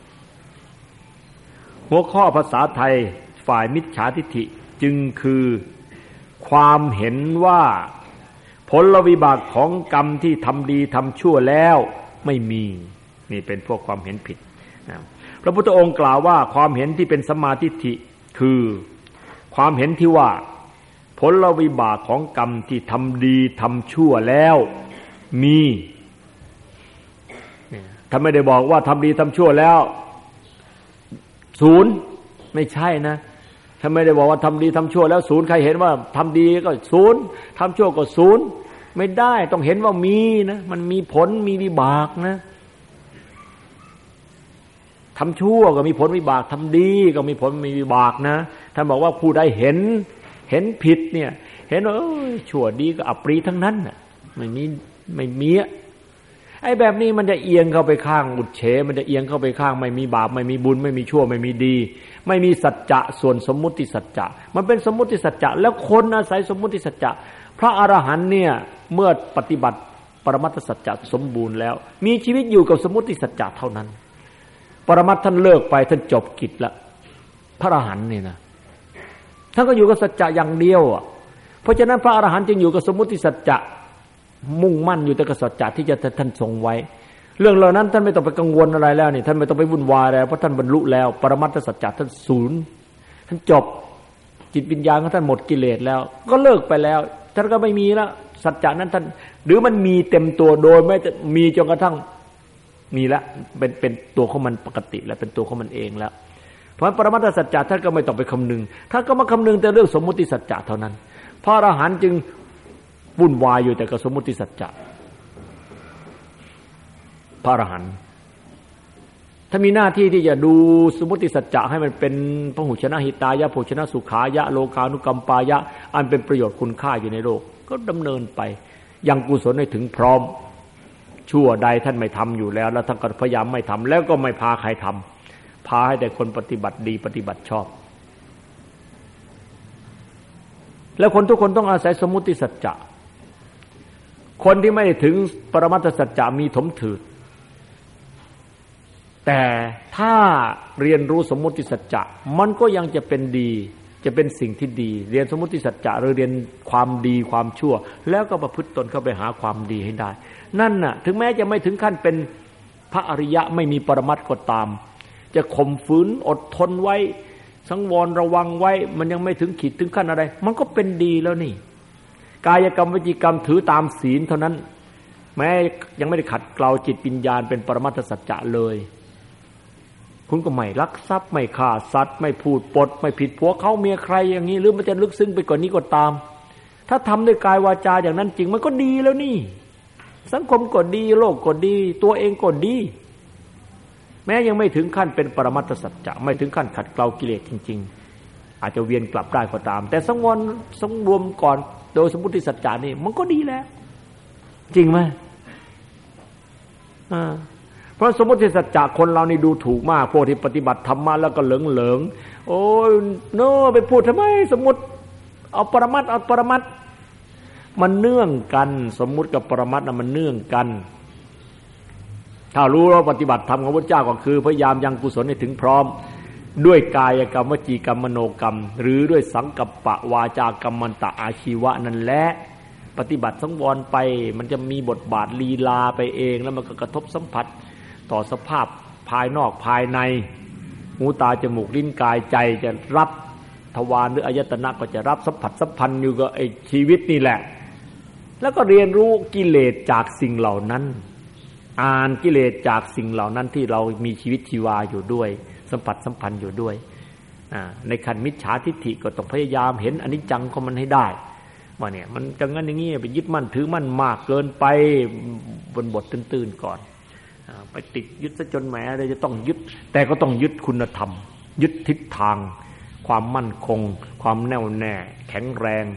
S2: หัวข้อภาษาไทยฝ่ายมิจฉาทิฏฐิจึงคือความเห็นว่าผลวิบากของกรรมที่ทำดีทำชั่วแล้วไม่มีนี่เป็นพวกความเห็นผิดนะพระพุทธองค์กล่าวว่าความเห็นที่เป็นสัมมาทิฏฐิคือความเห็นที่ว่าผลวิบากของกรรมที่ทำดีทำชั่วแล้วมีถ้าไม่ได้บอกว่าทำดีทำชั่วแล้วศูนย์ไม่ใช่นะถ้าไม่ได้บอกว่าทำดีทำชั่วแล้วศูนย์ใครเห็นว่าทำดีก็ศูนย์ทำชั่วก็ศูนย์ไม่ได้ต้องเห็นว่ามีนะมันมีผลมีวิบากนะทำชั่วก็มีผลวิบากทำดีก็มีผลมีวิบากนะท่านบอกว่าผู้ใดเห็นเห็นผิดเนี่ยเห็นว่าเอ้ยชั่วดีก็อัปรีทั้งนั้นน่ะไม่มีไม่มีไอ้แบบนี้มันจะเอียงเข้าไปข้างอุดเฉมันจะเอียงเข้าไปข้างไม่มีบาปไม่มีบุญไม่มีชั่วไม่มีดีไม่มีสัจจะส่วนสมมุติสัจจะมันเป็นสมมุติสัจจะแล้วคนอาศัยสมมุติสัจจะพระอรหันต์เนี่ยเมื่อปฏิบัติปรมัตถสัจจะสมบูรณ์แล้วมีชีวิตอยู่กับสมมุติสัจจะเท่านั้นปรมัตถ์ท่านเลิกไปท่านจบกิจละพระอรหันต์นี่นะท่านก็อยู่กับสัจจะอย่างเดียวอ่ะเพราะฉะนั้นพระอรหันต์จึงอยู่กับสมมุติสัจจะมุ่งมั่นอยู่แต่กับสัจจะที่จะท่านทรงไว้เรื่องเหล่านั้นท่านไม่ต้องไปกังวลอะไรแล้วนี่ท่านไม่ต้องไปวุ่นวายแล้วเพราะท่านบรรลุแล้วปรมัตถสัจจะท่านศูนย์ท่านจบจิตวิญญาณของท่านหมดกิเลสแล้วก็เลิกไปแล้วท่านก็ไม่มีแล้วสัจจะนั้นท่านหรือมันมีเต็มตัวโดยไม่จะมีจนกระทั่งมีแล้วเป็นเป็นตัวของมันปกติแล้วเป็นตัวของมันเองแล้วเพราะปรมัตถสัจจะท่านก็ไม่ต้องไปคำนึงท่านก็มาคำนึงแต่เรื่องสมมุติสัจจะเท่านั้นพระอรหันต์จึงวุ่นวายอยู่แต่กับสมมุติสัจจะพระอรหันต์ถ้ามีหน้าที่ที่จะดูสมมุติสัจจะให้มันเป็นพหุชนะหิตายะโภชนะสุขายะโลกานุกัมปายะอันเป็นประโยชน์คุณค่าอยู่ในโลกก็ดำเนินไปยังกุศลให้ถึงพร้อมชั่วใดท่านไม่ทำอยู่แล้วแล้วท่านก็พยายามไม่ทำแล้วก็ไม่พาใครทำพาให้แต่คนปฏิบัติดีปฏิบัติชอบแล้วคนทุกคนต้องอาศัยสมมุติสัจจะคนที่ไม่ถึงปรมัตถสัจจะมีถมถืดแต่ถ้าเรียนรู้สมมุติสัจจะมันก็ยังจะเป็นดีจะเป็นสิ่งที่ดีเรียนสมมุติสัจจะหรือเรียนความดีความชั่วแล้วก็ประพฤติตนเข้าไปหาความดีให้ได้นั่นน่ะถึงแม้จะไม่ถึงขั้นเป็นพระอริยะไม่มีปรมัตถ์ก็ตามจะข่มฝืนอดทนไว้สังวรระวังไว้มันยังไม่ถึงขีดถึงขั้นอะไรมันก็เป็นดีแล้วนี่กายกรรมวจีกรรมถือตามศีลเท่านั้นแม้ยังไม่ได้ขัดเกลาจิตวิญญาณเป็นปรมัตถสัจจะเลยคุณก็ไม่ลักทรัพย์ไม่ฆ่าสัตว์ไม่พูดปดไม่ผิดผัวเขาเมียใครอย่างนี้หรือมันจะลึกซึ้งไปกว่านี้ก็ตามถ้าทำด้วยกายวาจาอย่างนั้นจริงมันก็ดีแล้วนี่สังคมก็ดีโลกก็ดีตัวเองก็ดีแม้ยังไม่ถึงขั้นเป็นปรมัตถสัจจะไม่ถึงขั้นขัดเกลากิเลสจริงๆอาจจะเวียนกลับได้ก็ตามแต่สังวรสังรวมก่อนโดยสมมุติสัจจะนี่มันก็ดีแล้วจริงไหมอ่าเพราะสมมุติสัจจะคนเรานี่ดูถูกมากพวกที่ปฏิบัติธรรมะแล้วก็เหลิงเหลิงโอ้ยโน่ไปพูดทำไมสมมุติเอาปรมัตถ์เอาปรมัตถ์มันเนื่องกันสมมุติกับปรมัตถ์น่ะมันเนื่องกันถ้ารู้ว่าปฏิบัติธรรมของพระเจ้าก็คือพยายามยังกุศลให้ถึงพร้อมด้วยกายกรรมวจีกรรมมโนกรรมหรือด้วยสังกัปปะวาจากรรมันตะอาชีวะนั่นแหละปฏิบัติสังวรไปมันจะมีบทบาทลีลาไปเองแล้วมันก็กระทบสัมผัสต่อสภาพภายนอกภายในหูตาจมูกลิ้นกายใจจะรับทวารหรืออายตนะก็จะรับสัมผัสสัมพันธ์อยู่กับไอ้ชีวิตนี่แหละแล้วก็เรียนรู้กิเลสจากสิ่งเหล่านั้นอ่านกิเลสจากสิ่งเหล่านั้นที่เรามีชีวิตชีวาอยู่ด้วยสัมผัสสัมพันธ์อยู่ด้วยในขั้นมิจฉาทิฏฐิก็ต้องพยายามเห็นอนิจจังของมันให้ได้ว่าเนี่ยมันจังงั้นอย่างงี้ไปยึดมั่นถือมั่นมากเกินไปบนบทตื้นๆก่อนไปติดยึดซะจนแหมอะไรจะต้องยึดแต่ก็ต้องยึดคุณธรรมยึดทิศทางความมั่นคงความแน่วแน่แข็งแรง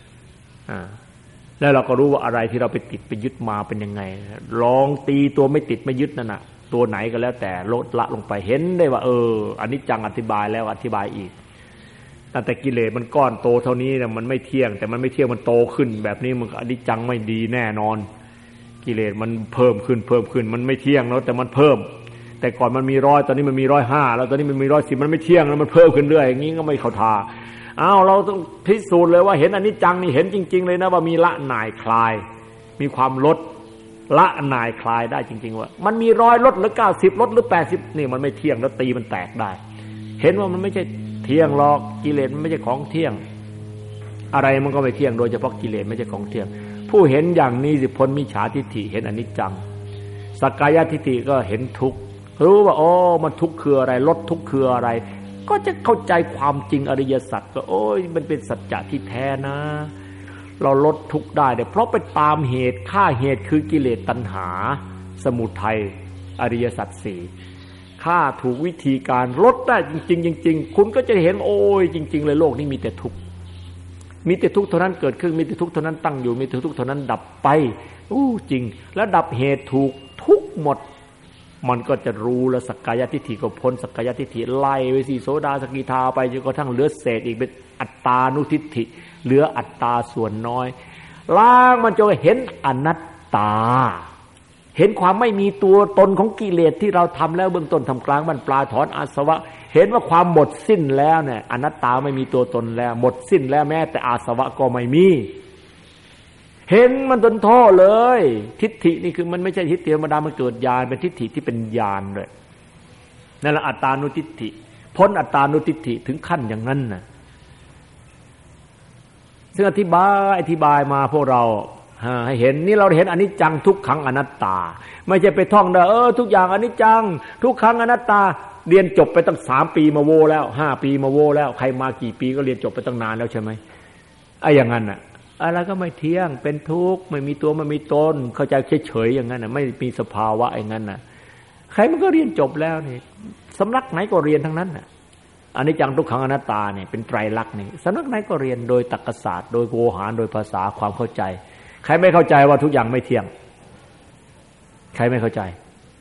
S2: แล้วเราก็รู้ว่าอะไรที่เราไปติดไปยึดมาเป็นยังไงลองตีตัวไม่ติดไม่ยึดนั่นน่ะตัวไหนก็แล้วแต่ลดละลงไปเห็นได้ว่าเอออนิจจังอธิบายแล้วอธิบายอีกแต่กิเลสมันก้อนโตเท่านี้เนี่ยมันไม่เที่ยงแต่มันไม่เที่ยงมันโตขึ้นแบบนี้มันอนิจจังไม่ดีแน่นอนกิเลสมันเพิ่มขึ้นเพิ่มขึ้นมันไม่เที่ยงแล้วแต่มันเพิ่มแต่ก่อนมันมีร้อยตอนนี้มันมีร้อยห้าแล้วตอนนี้มันมีร้อยสิบมันไม่เที่ยงแล้วมันเพิ่มขึ้นเรื่อยอย่างนี้ก็ไม่เข้าท่าอ้าวเราต้องพิสูจน์เลยว่าเห็นอนิจจังนี่เห็นจริงๆเลยนะว่ามีละหน่ายคลายมีความลดละหน่ายคลายได้จริงๆว่ามันมีร้อยลดหรือเก้าสิบลดหรือแปดสิบนี่มันไม่เที่ยงแล้วตีมันแตกได้เห็นว่ามันไม่ใช่เที่ยงหรอกกิเลสมันไม่ใช่ของเที่ยงอะไรมันก็ไม่เที่ยงโดยเฉพาะกิเลสไม่ใช่ของเที่ยงผู้เห็นอย่างนี้สิพ้นมิจฉาทิฏฐิเห็นอนิจจังสักกายทิฏฐิก็เห็นทุกข์รู้ว่าโอ้มันทุกข์คืออะไรลดทุกข์คืออะไรก็จะเข้าใจความจริงอริยสัจก็โอ้ยมันเป็นสัจจะที่แท้นะเราลดทุกข์ได้เนี่ยเพราะไปตามเหตุฆ่าเหตุคือกิเลสตัณหาสมุทัยอริยสัจสี่ฆ่าถูกวิธีการลดได้จริงๆจริงๆคุณก็จะเห็นโอ้ยจริงๆเลยโลกนี้มีแต่ทุกข์มีแต่ทุกข์เท่านั้นเกิดขึ้นมีแต่ทุกข์เท่านั้นตั้งอยู่มีแต่ทุกข์เท่านั้นดับไปอู้จริงแล้วดับเหตุถูกทุกหมดมันก็จะรู้แล้วสักกายทิฏฐิก็พ้นสักกายทิฏฐิไล่ไปสิโสดาสกิทาไปจนกระทั่งเหลือเศษอีกเป็นอัตตานุทิฏฐิเหลืออัตตาส่วนน้อยล้างมันจะเห็นอนัตตาเห็นความไม่มีตัวตนของกิเลสที่เราทำแล้วเบื้องต้นทำกลางบรรปลายถอนอาสวะเห็นว่าความหมดสิ้นแล้วเนี่ยอนัตตาไม่มีตัวตนแล้วหมดสิ้นแล้วแม้แต่อาสวะก็ไม่มีเห็นมันจนโทษเลยทิฏฐินี่คือมันไม่ใช่ทิฏฐิธรรมดามันเกิดญาณเป็นทิฏฐิที่เป็นญาณเลยนั่นแหละอัตตานุทิฏฐิพ้นอัตตานุทิฏฐิถึงขั้นอย่างนั้นน่ะซึ่งอธิบายอธิบายมาพวกเราให้เห็นนี่เราเห็นอนิจจังทุกขังอนัตตาไม่ใช่ไปท่องได้เออทุกอย่างอนิจจังทุกขังอนัตตาเรียนจบไปตั้งสามปีมาโวแล้วห้าปีมาโวแล้วใครมากี่ปีก็เรียนจบไปตั้งนานแล้วใช่ไหมไอ้อย่างนั้นน่ะอะไรก็ไม่เที่ยงเป็นทุกข์ไม่มีตัวไม่มีตนเข้าใจเฉยๆอย่างนั้นน่ะไม่มีสภาวะอย่างนั้นน่ะใครมันก็เรียนจบแล้วนี่สำนักไหนก็เรียนทั้งนั้นน่ะอนิจจังทุกขังอนัตตาเนี่ยเป็นไตรลักษณ์นี่สำนักไหนก็เรียนโดยตรรกศาสตร์โดยโวหารโดยภาษาความเข้าใจใครไม่เข้าใจว่าทุกอย่างไม่เที่ยงใครไม่เข้าใจ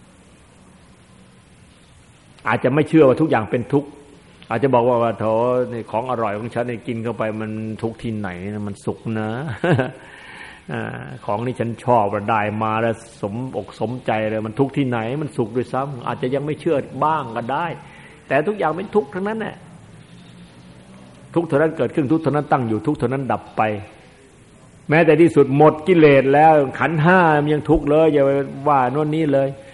S2: อาจจะไม่เชื่อว่าทุกอย่างเป็นทุกข์อาจจะบอกว่าว่าโถนี่ของอร่อยของฉันนี่กินเข้าไปมันทุกข์ที่ไหนนะมันสุขนะของนี่ฉันชอบได้มาแล้วสมอกสมใจเลยมันทุกข์ที่ไหนมันสุขด้วยซ้ำอาจจะยังไม่เชื่อบ้างก็ได้แต่ทุกอย่างเป็นทุกข์ทั้งนั้นแหละทุกข์เท่านั้นเกิดขึ้นทุกข์เท่านั้นตั้งอยู่ทุกข์เท่านั้นดับไปแม้แต่ที่สุดหมดกิเลสแล้วขันธ์ห้ามันยังทุกข์เลยอย่าว่าโน่นนี่เลย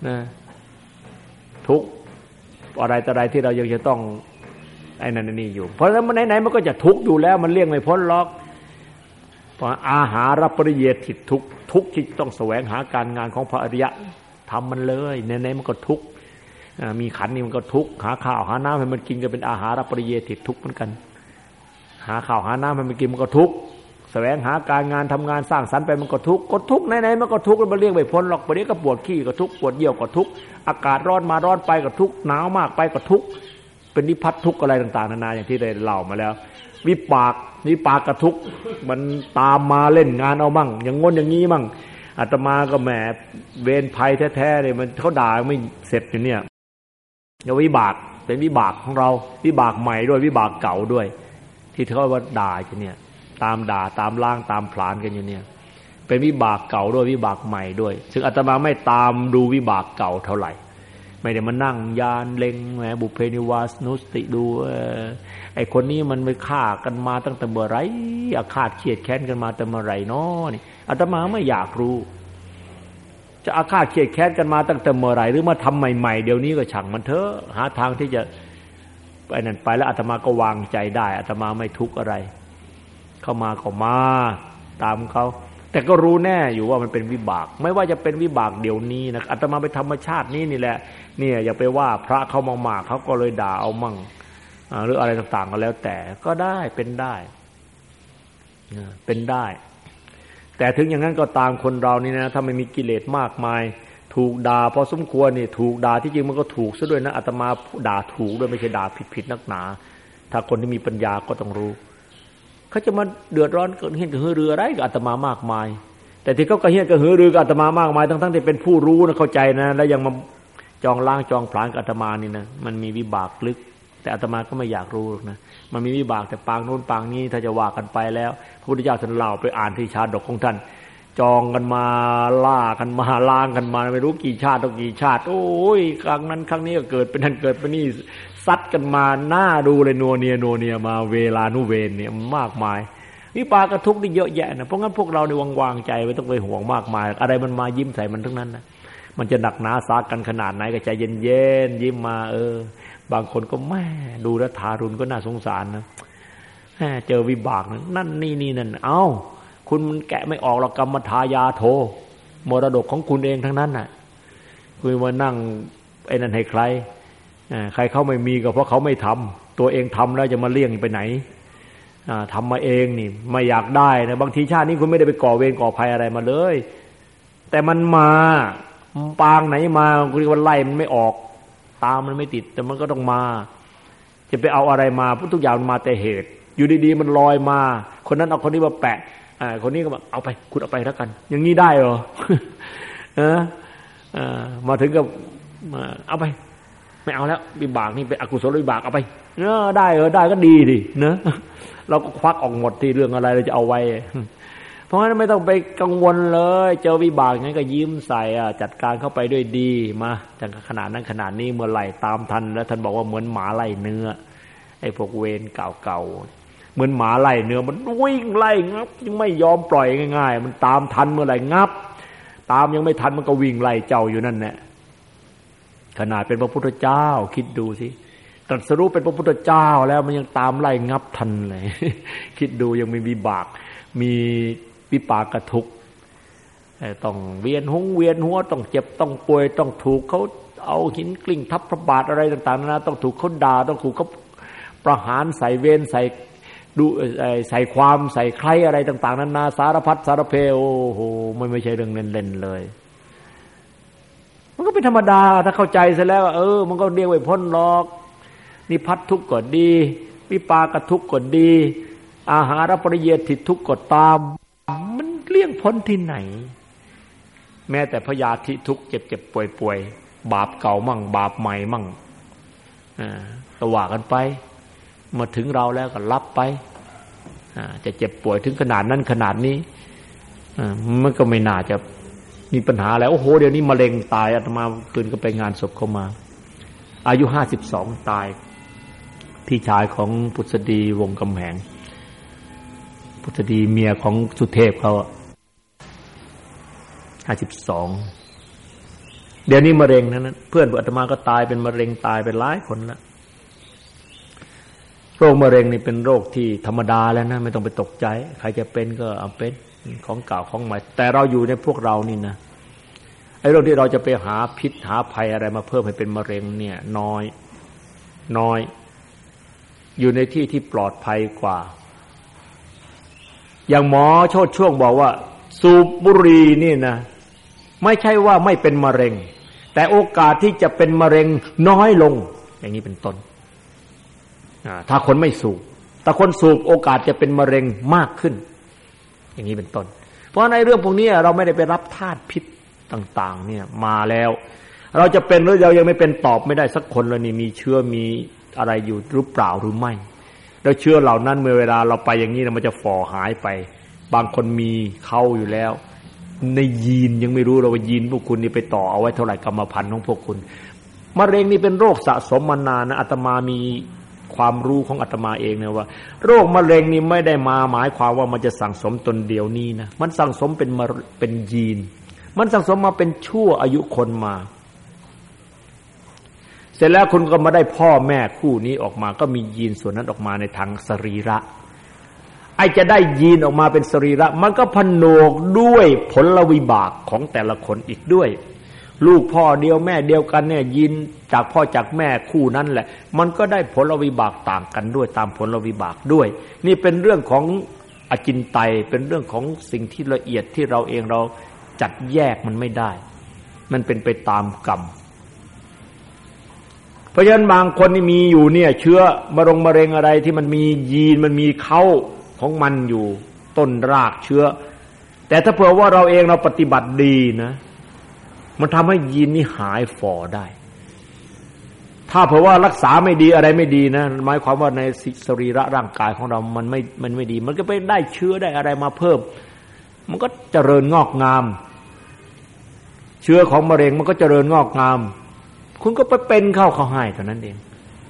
S2: นะทุกอะไรต่ออะไรที่เรายังจะต้องไอ้นั่นนี่อยู่เพราะฉะนั้นมันไหนๆมันก็จะทุกข์อยู่แล้วมันเลี่ยงไม่พ้นหรอกเพราะอาหารปริเยติทุกทุกที่ต้องแสวงหาการงานของพระอริยะทำมันเลยไหนๆมันก็ทุกข์มีขันนี่มันก็ทุกข์หาข้าวหาน้ำให้มันกินก็เป็นอาหารปริเยติทุกข์เหมือนกันหาข้าวหาน้ำให้มันกินมันก็ทุกข์แสวงหาการงานทำงานสร้างสรรค์ไปมันก็ทุกข์ก็ทุกข์ไหนๆมันก็ทุกข์มันเลี่ยงไม่พ้นหรอกประเดี๋ยวก็ปวดขี้ก็ทุกข์ปวดเยี่ยวก็ทุกข์อากาศร้อนมาร้อนไปก็ทุกข์หนาวมากไปก็ทุกข์เป็นนิพพัททุกข์อะไรต่างๆนานาอย่างที่ได้เล่ามาแล้ววิปากวิปากกทุกข์มันตามมาเล่นงานเอามั่งอย่างงนอย่างงี้มั่งอาตมาก็แหมเวรภัยแท้ๆเลยมันเขาด่าไม่เสร็จอยู่เนี่ยแล้ววิบากเป็นวิบากของเราวิบากใหม่ด้วยวิบากเก่าด้วยที่เขาว่าด่ากันเนี่ยตามด่าตามล้างตามผลาญกันอยู่เนี่ยเป็นวิบากเก่าด้วยวิบากใหม่ด้วยซึ่งอาตมาไม่ตามดูวิบากเก่าเท่าไหร่ไม่ได้มานั่งยานเล็งแหมบุพเพนิวาสนุสติดูไอ้คนนี้มันไปฆ่ากันมาตั้งแต่เมื่อไรอาฆาตเคียดแค้นกันมาแต่เมื่อไรเนาะนี่อาตมาไม่อยากรู้จะอาฆาตเคียดแค้นกันมาตั้งแต่เมื่อไรหรือมาทำใหม่ๆเดี๋ยวนี้ก็ช่างมันเถอะหาทางที่จะไปนั่นไปแล้วอาตมาก็วางใจได้อาตมาไม่ทุกข์อะไรเข้ามาก็มาตามเขาแต่ก็รู้แน่อยู่ว่ามันเป็นวิบากไม่ว่าจะเป็นวิบากเดี๋ยวนี้นะอาตมาเป็นธรรมชาตินี้นี่แหละเนี่ยอย่าไปว่าพระเขามากๆเขาก็เลยด่าเอามั่งหรืออะไรต่างๆก็แล้วแต่ก็ได้เป็นได้เป็นได้แต่ถึงอย่างนั้นก็ตามคนเรานี่นะถ้าไม่มีกิเลสมากมายถูกด่าพอสมควรนี่ถูกด่าที่จริงมันก็ถูกซะด้วยนะอาตมาด่าถูกด้วยไม่ใช่ด่าผิดๆนักหนาถ้าคนที่มีปัญญาก็ต้องรู้เขาจะมาเดือดร้อนเกิดเห็นกระหือรืออะไรกับอาตมามากมายแต่ที่เขากระเฮียนกระหือรือกับอาตมามากมายทั้งๆที่เป็นผู้รู้นะเข้าใจนะแล้วยังมาจองล้างจองผลาญกับอาตมานี่นะมันมีวิบากลึกแต่อาตมาก็ไม่อยากรู้นะมันมีวิบากแต่ปางโน้นปางนี้ถ้าจะว่ากันไปแล้วพระพุทธเจ้าท่านเล่าไปอ่านที่ชาดกของท่านจองกันมาล่ากันมาล้างกันมาไม่รู้กี่ชาติต้องกี่ชาติโอ้ยครั้งนั้นครั้งนี้ก็เกิดเป็นนั่นเกิดเป็นนี่ซัดกันมาหน้าดูเลยนัวเนียนัวเนียมาเวลานุเวรเนี่ยมากมายวิปากทุกข์นี่เยอะแยะนะเพราะงั้นพวกเราในวางๆใจไม่ต้องไปห่วงมากมายอะไรมันมายิ้มใส่มันทั้งนั้นนะมันจะหนักหนาสากันขนาดไหนก็ใจเย็นๆยิ้มมาเออบางคนก็แม่ดูแล้วทารุณก็น่าสงสารนะเจอวิบากนั่นนี่นี่นั่นเอ้าคุณมันแกะไม่ออกหรอกกรรมทายาโทมรดกของคุณเองทั้งนั้นน่ะคุณมานั่งไอ้นั่นให้ใครใครเขาไม่มีก็เพราะเขาไม่ทำตัวเองทำแล้วจะมาเลี่ยงไปไหนทำมาเองนี่ไม่อยากได้นะบางทีชาตินี้คุณไม่ได้ไปก่อเวรก่อภัยอะไรมาเลยแต่มันมาปางไหนมาคุณเรียกว่าไล่มันไม่ออกตามมันไม่ติดแต่มันก็ต้องมาจะไปเอาอะไรมาทุกอย่างมันมาแต่เหตุอยู่ดีๆมันลอยมาคนนั้นเอาคนนี้มาแปะคนนี้ก็บอกเอาไปคุณเอาไปแล้วกันอย่างนี้ได้เหรอเออมาถึงกับเอาไปไม่เอาแล้ววิบากนี่เป็นอกุศลวิบากเอาไปเออได้เออได้ก็ดีดิเนอะเราก็ควักออกหมดที่เรื่องอะไรเราจะเอาไว้เพราะฉะนั้นไม่ต้องไปกังวลเลยเจอวิบากงั้นก็ยิ้มใส่จัดการเข้าไปด้วยดีมาจากขนาดนั้นขนาดนี้เมื่อไหร่ตามทันแล้วท่านบอกว่าเหมือนหมาไล่เนื้อไอ้พวกเวรเก่าๆเหมือนหมาไล่เนื้อมันวิ่งไล่งับยังไม่ยอมปล่อยง่ายๆมันตามทันเมื่อไหร่งับตามยังไม่ทันมันก็วิ่งไล่เจ้าอยู่นั่นแหละขนาดเป็นพระพุทธเจ้าคิดดูสิตรัสรู้เป็นพระพุทธเจ้าแล้วมันยังตามไล่งับทันเลยคิดดูยังมีวิบากมีวิปากทุกข์ต้องเวียนหงเวียนหัวต้องเจ็บต้องป่วยต้องถูกเขาเอาหินกลิ้งทับพระบาทอะไรต่างๆนะต้องถูกเขาด่าต้องถูกเขาประหารใส่เวรใส่ดูใส่ความใส่ใครอะไรต่างๆนานาสารพัดสารเพโอ้โหมันไม่ใช่เรื่องเล่นๆเลยมันก็เป็นธรรมดาถ้าเข้าใจซะแล้วเออมันก็เรียกว่าพ้นหรอกนิพพัททุกข์ก็ดีวิปากทุกข์ก็ดีอาหารปริเยติทุกข์ก็ตามมันเลี่ยงพ้นที่ไหนแม้แต่พยาธิทุกข์เจ็บๆป่วยๆบาปเก่ามั่งบาปใหม่มั่งอ่าก็ว่ากันไปมาถึงเราแล้วก็รับไปอ่าจะเจ็บป่วยถึงขนาดนั้นขนาดนี้อ่ามันก็ไม่น่าจะมีปัญหาแล้วโอ้โหเดี๋ยวนี้มะเร็งตายอาตมาคืนก็ไปงานศพเข้ามาอายุห้าสิบสองตายพี่ชายของพุทธดีวงกำแหงพุทธดีเมียของสุเทพเขาห้าสิบสองเดี๋ยวนี้มะเร็งนั้นเพื่อนอาตมาก็ตายเป็นมะเร็งตายไปหลายคนแล้วโรคมะเร็งนี่เป็นโรคที่ธรรมดาแล้วนะไม่ต้องไปตกใจใครจะเป็นก็เอาเป็นของเก่าของใหม่แต่เราอยู่ในพวกเรานี่นะไอ้โรคที่เราจะไปหาพิษหาภัยอะไรมาเพิ่มให้เป็นมะเร็งเนี่ยน้อยน้อยอยู่ในที่ที่ปลอดภัยกว่าอย่างหมอโชติช่วงบอกว่าสูบบุหรี่นี่นะไม่ใช่ว่าไม่เป็นมะเร็งแต่โอกาสที่จะเป็นมะเร็งน้อยลงอย่างนี้เป็นต้นถ้าคนไม่สูบแต่คนสูบโอกาสจะเป็นมะเร็งมากขึ้นอย่างนี้เป็นต้นเพราะในเรื่องพวกนี้เราไม่ได้ไปรับธาตุพิษต่างๆเนี่ยมาแล้วเราจะเป็นหรือเรายังไม่เป็นตอบไม่ได้สักคนเลยนี่มีเชื้อมีอะไรอยู่หรือเปล่าหรือไม่แล้วเชื้อเหล่านั้นเมื่อเวลาเราไปอย่างนี้มันจะฝ่อหายไปบางคนมีเข้าอยู่แล้วในยีนยังไม่รู้เราว่ายีนพวกคุณนี่ไปต่อเอาไว้เท่าไหร่กรรมพันธุ์ของพวกคุณมะเร็งนี่เป็นโรคสะสมมานานนะอาตมามีความรู้ของอาตมาเองนะว่าโรคมะเร็งนี่ไม่ได้มาหมายความว่ามันจะสั่งสมตนเดียวนี้นะมันสั่งสมเป็นมาเป็นยีนมันสั่งสมมาเป็นชั่วอายุคนมาเสร็จแล้วคุณก็มาได้พ่อแม่คู่นี้ออกมาก็มียีนส่วนนั้นออกมาในทางสรีระไอ้จะได้ยีนออกมาเป็นสรีระมันก็ผนวกด้วยผลวิบากของแต่ละคนอีกด้วยลูกพ่อเดียวแม่เดียวกันเนี่ยยีนจากพ่อจากแม่คู่นั้นแหละมันก็ได้ผลวิบากต่างกันด้วยตามผลวิบากด้วยนี่เป็นเรื่องของอจินไตยเป็นเรื่องของสิ่งที่ละเอียดที่เราเองเราจัดแยกมันไม่ได้มันเป็นไปตามกรรมเพราะฉะนั้นบางคนนี่มีอยู่เนี่ยเชื้อมะรงมะเร็งอะไรที่มันมียีนมันมีเข้าของมันอยู่ต้นรากเชื้อแต่ถ้าเผื่อว่าเราเองเราปฏิบัติดีนะมันทำให้ยีนนี้หายฝ่อได้ถ้าเผื่อว่ารักษาไม่ดีอะไรไม่ดีนะหมายความว่าในสรีระร่างกายของเรามันไม่มันไม่ดีมันก็ไปได้เชื้อได้อะไรมาเพิ่มมันก็เจริญงอกงามเชื้อของมะเร็งมันก็เจริญงอกงามคุณก็ไปเป็นเข้าเขาให้เท่านั้นเอง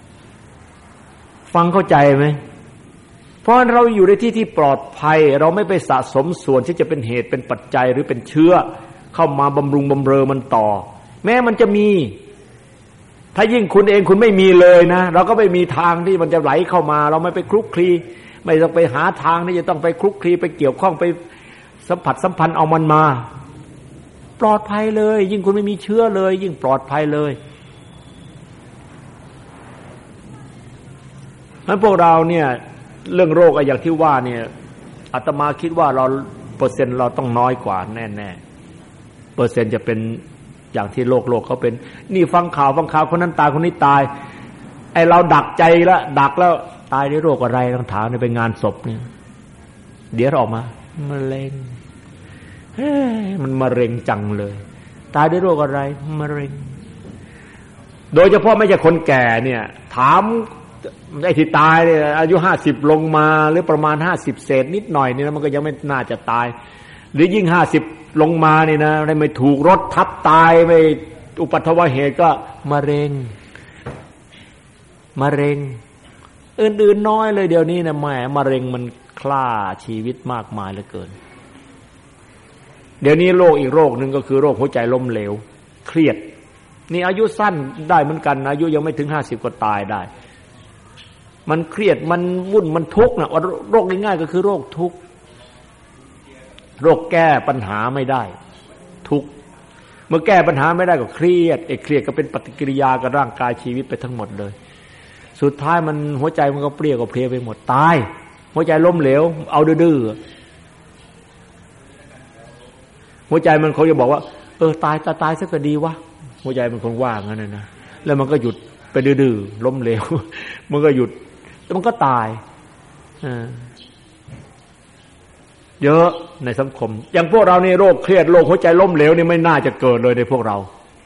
S2: ฟังเข้าใจไหมเพราะเราอยู่ในที่ที่ปลอดภัยเราไม่ไปสะสมส่วนที่จะเป็นเหตุเป็นปัจจัยหรือเป็นเชื้อเข้ามาบำรุงบำเรอมันต่อแม้มันจะมีถ้ายิ่งคุณเองคุณไม่มีเลยนะเราก็ไม่มีทางที่มันจะไหลเข้ามาเราไม่ไปคลุกคลีไม่ต้องไปหาทางที่จะต้องไปคลุกคลีไปเกี่ยวข้องไปสัมผัสสัมพันธ์เอามันมาปลอดภัยเลยยิ่งคุณไม่มีเชื้อเลยยิ่งปลอดภัยเลยเพราะฉะนั้นพวกเราเนี่ยเรื่องโรคอย่างที่ว่าเนี่ยอาตมาคิดว่าเราเปอร์เซ็นต์เราต้องน้อยกว่าแน่ๆเปอร์เซ็นต์จะเป็นอย่างที่โลกโลกเขาเป็นนี่ฟังข่าวฟังข่าวคนนั้นตายคนนี้ตายไอเราดักใจแล้วดักแล้วตายด้วยโรคอะไรต้องถามในเป็นงานศพเนี่ยเดี๋ยวออกมามะเร็งเฮ้ยมันมะเร็งจังเลยตายด้วยโรคอะไรมะเร็งโดยเฉพาะไม่ใช่คนแก่เนี่ยถามไอ้ที่ตายเนี่ยอายุห้าสิบลงมาหรือประมาณห้าสิบเศษนิดหน่อยนี่นะมันก็ยังไม่น่าจะตายหรือยิ่งห้าสิบลงมานี่นะได้ไม่ถูกรถทับตายไม่อุบัติเหตุก็มะเร็งมะเร็งอื่นๆน้อยเลยเดี๋ยวนี้นะแหมมะเร็งมันคล่าชีวิตมากมายเหลือเกินเดี๋ยวนี้โรคอีกโรคนึงก็คือโรคหัวใจล้มเหลวเครียดนี่อายุสั้นได้เหมือนกันอายุยังไม่ถึงห้าสิบก็ตายได้มันเครียดมันวุ่นมันทุกข์นะโรคง่ายๆก็คือโรคทุกข์โรคแก้ปัญหาไม่ได้ทุกข์เมื่อแก้ปัญหาไม่ได้ก็เครียดไอ้เครียดก็เป็นปฏิกิริยากับร่างกายชีวิตไปทั้งหมดเลยสุดท้ายมันหัวใจมันก็เปรี้ยวก็เพลียไปหมดตายหัวใจล้มเหลวเอาดื้อๆหัวใจมันเขาจะบอกว่าเออตายตายตายซะก็ดีวะหัวใจมันคงว่างั้นนะแล้วมันก็หยุดไปดื้อๆล้มเหลวมันก็หยุดแล้วมันก็ตายอ่าเยอะในสังคมอย่างพวกเรานี่โรคเครียดโรคหัวใจล้มเหลวนี่ไม่น่าจะเกิดเลยในพวกเรา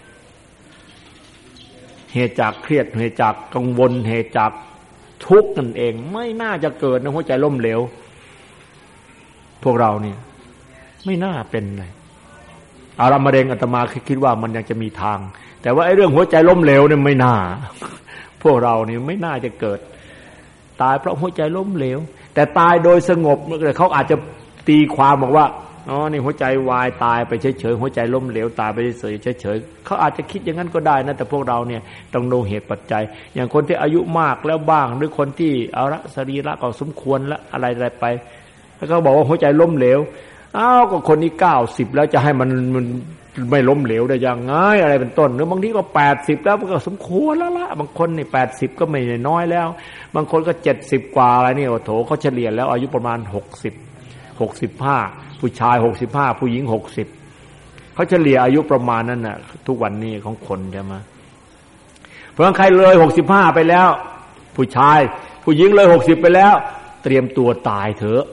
S2: เหตุจากเครียดเหตุจากกังวลเหตุจากทุกข์นั่นเองไม่น่าจะเกิดในหัวใจล้มเหลวพวกเราเนี่ยไม่น่าเป็นเลยอารามะเร็งอาตมาคิดว่ามันยังจะมีทางแต่ว่าไอ้เรื่องหัวใจล้มเหลวเนี่ยไม่น่าพวกเรานี่ไม่น่าจะเกิดตายเพราะหัวใจล้มเหลวแต่ตายโดยสงบเขาอาจจะตีความบอกว่าอ๋อนี่หัวใจวายตายไปเฉยๆหัวใจล้มเหลวตายไปเฉยๆเฉยๆเขาอาจจะคิดอย่างนั้นก็ได้นะแต่พวกเราเนี่ยต้องดูเหตุปัจจัยอย่างคนที่อายุมากแล้วบ้างหรือคนที่เอาละสรีระก็สมควรละอะไรอะไรไปแล้วก็บอกว่าหัวใจล้มเหลวอ้าวก็คนนี้เก้าสิบแล้วจะให้มันมันไม่ล้มเหลวได้ยังไงอะไรเป็นต้นหรือบางทีก็แปดสิบแล้วมันก็สมควรแล้วละบางคนนี่แปดสิบก็ไม่น้อยแล้วบางคนก็เจ็ดสิบกว่าอะไรนี่โอ้โถเขาเฉลี่ยแล้วอายุประมาณหกสิบ หกสิบห้าผู้ชายหกสิบห้าผู้หญิงหกสิบเขาเฉลี่ยอายุประมาณนั้นน่ะทุกวันนี้ของคนใช่มั้ยเพราะฉะนั้นใครเลยหกสิบห้าไปแล้วผู้ชายผู้หญิงเลยหกสิบไปแล้วเตรียมตัวตายเถอะ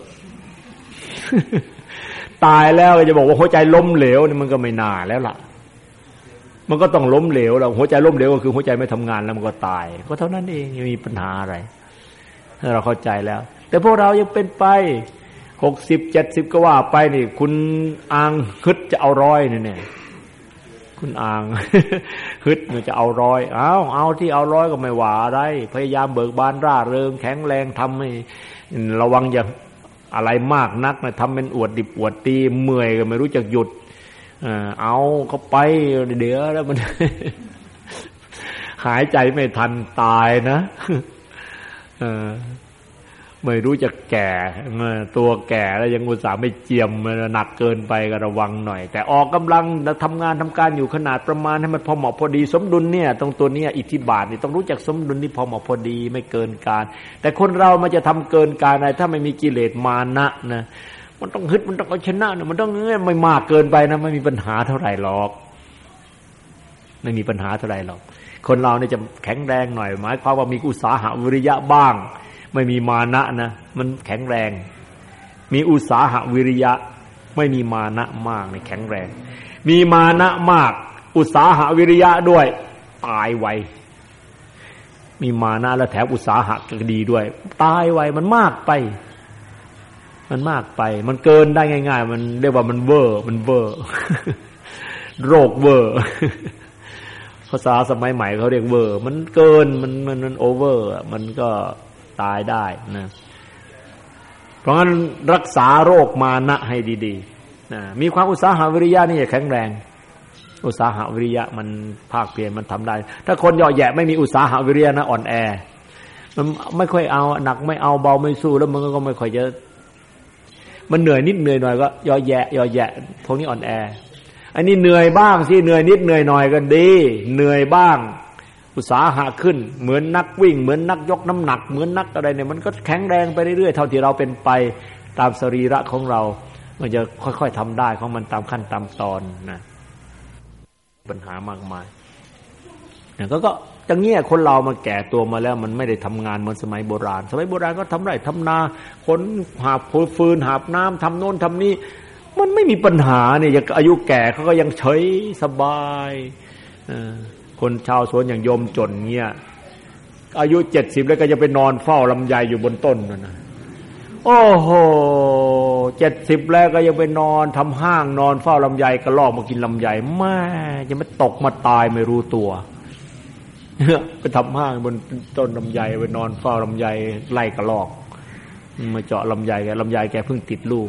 S2: ตายแล้วจะบอกว่าหัวใจล้มเหลวนี่มันก็ไม่น่าแล้วล่ะมันก็ต้องล้มเหลวแล้วหัวใจล้มเหลวก็คือหัวใจไม่ทำงานแล้วมันก็ตายก็เท่านั้นเองไม่มีปัญหาอะไรเราเข้าใจแล้วแต่พวกเรายังเป็นไปหกสิบ เจ็ดสิบก็ว่าไปนี่คุณอางฮึดจะเอาร้อยนี่เนี่ยคุณอาง ฮึดมันจะเอาร้อยเอาเอาที่เอาร้อยก็ไม่ว่าอะไรพยายามเบิกบานร่าเริงแข็งแรงทำให้ระวังอย่าอะไรมากนักนะทำเป็นอวดดิบอวดตีเมื่อยก็ไม่รู้จักหยุดเอาเข้าไปเดี๋ยวแล้วมัน หายใจไม่ทันตายนะไม่รู้จะแก่ตัวแก่แล้วยังอุตส่าห์ไม่เจียมหนักเกินไปก็ระวังหน่อยแต่ออกกำลังทำงานทำการอยู่ขนาดประมาณให้มันพอเหมาะพอดีสมดุลเนี่ยตรงตัวเนี้ยอิทธิบาทนี่ต้องรู้จักสมดุลที่พอเหมาะพอดีไม่เกินการแต่คนเรามันจะทำเกินการอะไรถ้าไม่มีกิเลสมานะนะมันต้องฮึดมันต้องเอาชนะเนี่ยมันต้องไม่มากเกินไปนะไม่มีปัญหาเท่าไหร่หรอกไม่มีปัญหาเท่าไหร่หรอกคนเราเนี่ยจะแข็งแรงหน่อยหมายความว่ามีอุตสาหะวิริยะบ้างไม่มีมานะนะมันแข็งแรงมีอุตสาหะวิริยะไม่มีมานะมากในแข็งแรงมีมานะมากอุตสาหะวิริยะด้วยตายไวมีมานะแล้วแถมอุตสาหะก็ดีด้วยตายไวมันมากไปมันมากไปมันเกินได้ง่ายๆมันเรียกว่ามันเวอร์มันเวอร์ โรคเวอร์ภาษาสมัยใหม่เขาเรียกเวอร์มันเกินมันมันมันโอเวอร์มันก็ตายได้นะเพราะงั้นรักษาโรคมานะให้ดีๆนะมีความอุตสาหะวิริยะนี่แข็งแรงอุตสาหะวิริยะมันภาคเพียรมันทำได้ถ้าคนเหยาะแยะไม่มีอุตสาหะวิริยะนะอ่อนแอมันไม่ค่อยเอาหนักไม่เอาเบาไม่สู้แล้วมันก็ไม่ค่อยจะมันเหนื่อยนิดเหนื่อยหน่อยก็เหยาะแยะเหยาะแยะพวกนี้อ่อนแออันนี้เหนื่อยบ้างสิเหนื่อยนิดเหนื่อยหน่อยก็ดีเหนื่อยบ้างอุตสาหะขึ้นเหมือนนักวิ่งเหมือนนักยกน้ำหนักเหมือนนักอะไรเนี่ยมันก็แข็งแรงไปเรื่อยๆเท่าที่เราเป็นไปตามสรีระของเรามันจะค่อยๆทำได้ของมันตามขั้นตามตอนนะปัญหามากมายเนี่ยก็ก็อย่างเงี้ยคนเรามันแก่ตัวมาแล้วมันไม่ได้ทำงานเหมือนสมัยโบราณสมัยโบราณก็ทำไร่ทำนาขนหาบฟืนหาบน้ำทำโน่นทำนี่มันไม่มีปัญหาเนี่ยยังอายุแก่เขาก็ยังเฉยสบายคนชาวสวนอย่างโยมจนเงี้ยอายุเจ็ดสิบแล้วก็จะไปนอนเฝ้าลำไยอยู่บนต้นนั่นนะโอ้โหเจ็ดสิบแล้วก็ยังไปนอนทำห้างนอนเฝ้าลำไยกระรอกมากินลำไยแม่จะไม่ตกมาตายไม่รู้ตัวไปทำห้างบนต้นลำไยไปนอนเฝ้าลำไยไล่กระรอกมาเจาะลำไยแกลำไยแกเพิ่งติดลูก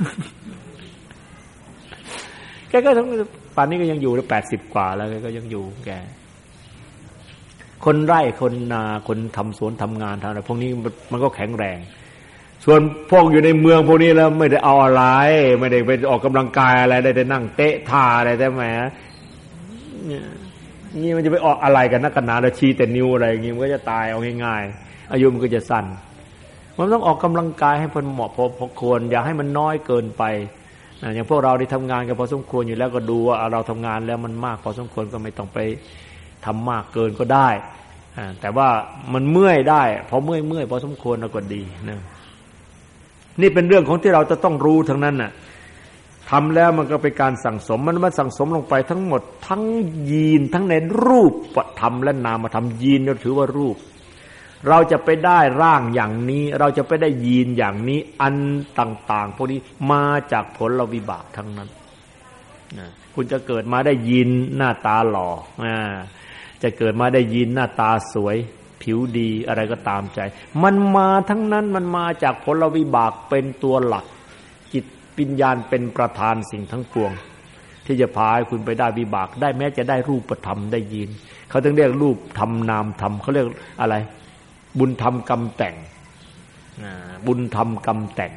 S2: แกก็ทั้งป่านนี้ก็ยังอยู่ได้แปดสิบกว่าแล้วแกก็ยังอยู่แกคนไร่คนนาคนทำสวนทำงานทำอะไรพวกนี้มันก็แข็งแรงส่วนพวกอยู่ในเมืองพวกนี้แล้วไม่ได้เอาอะไรไม่ได้ไปออกกำลังกายอะไรได้แต่นั่งเตะท่าอะไรแต่แหมนี่มันจะไปออกอะไรกันนักกันหนาแล้วชี้แต่นิ้วอะไรอย่างงี้มันก็จะตายเอาง่ายๆอายุมันก็จะสั้นมันต้องออกกำลังกายให้พอเหมาะพอควรอย่าให้มันน้อยเกินไปอย่างพวกเราที่ทำงานกันพอสมควรอยู่แล้วก็ดูว่าเราทำงานแล้วมันมากพอสมควรก็ไม่ต้องไปทำมากเกินก็ได้แต่ว่ามันเมื่อยได้พอเมื่อยเมื่อยพอสมควรแล้วก็ดีนะนี่เป็นเรื่องของที่เราจะต้องรู้ทั้งนั้นน่ะทำแล้วมันก็เป็นการสั่งสมมันมันสั่งสมลงไปทั้งหมดทั้งยีนทั้งในรูปธรรมและนามธรรมยีนก็ถือว่ารูปเราจะไปได้ร่างอย่างนี้เราจะไปได้ยีนอย่างนี้อันต่างๆพวกนี้มาจากผลวิบากทั้งนั้นนะคุณจะเกิดมาได้ยีนหน้าตาหล่ออ่าจะเกิดมาได้ยีนหน้าตาสวยผิวดีอะไรก็ตามใจมันมาทั้งนั้นมันมาจากผลวิบากเป็นตัวหลักจิตวิญญาณเป็นประธานสิ่งทั้งปวงที่จะพาให้คุณไปได้วิบากได้แม้จะได้รูปธรรมได้ยินเขาถึงเรียกรูปธรรมนามธรรมเขาเรียกอะไรบุญธรรมกรรมแต่งบุญธรรมกรรมแต่ง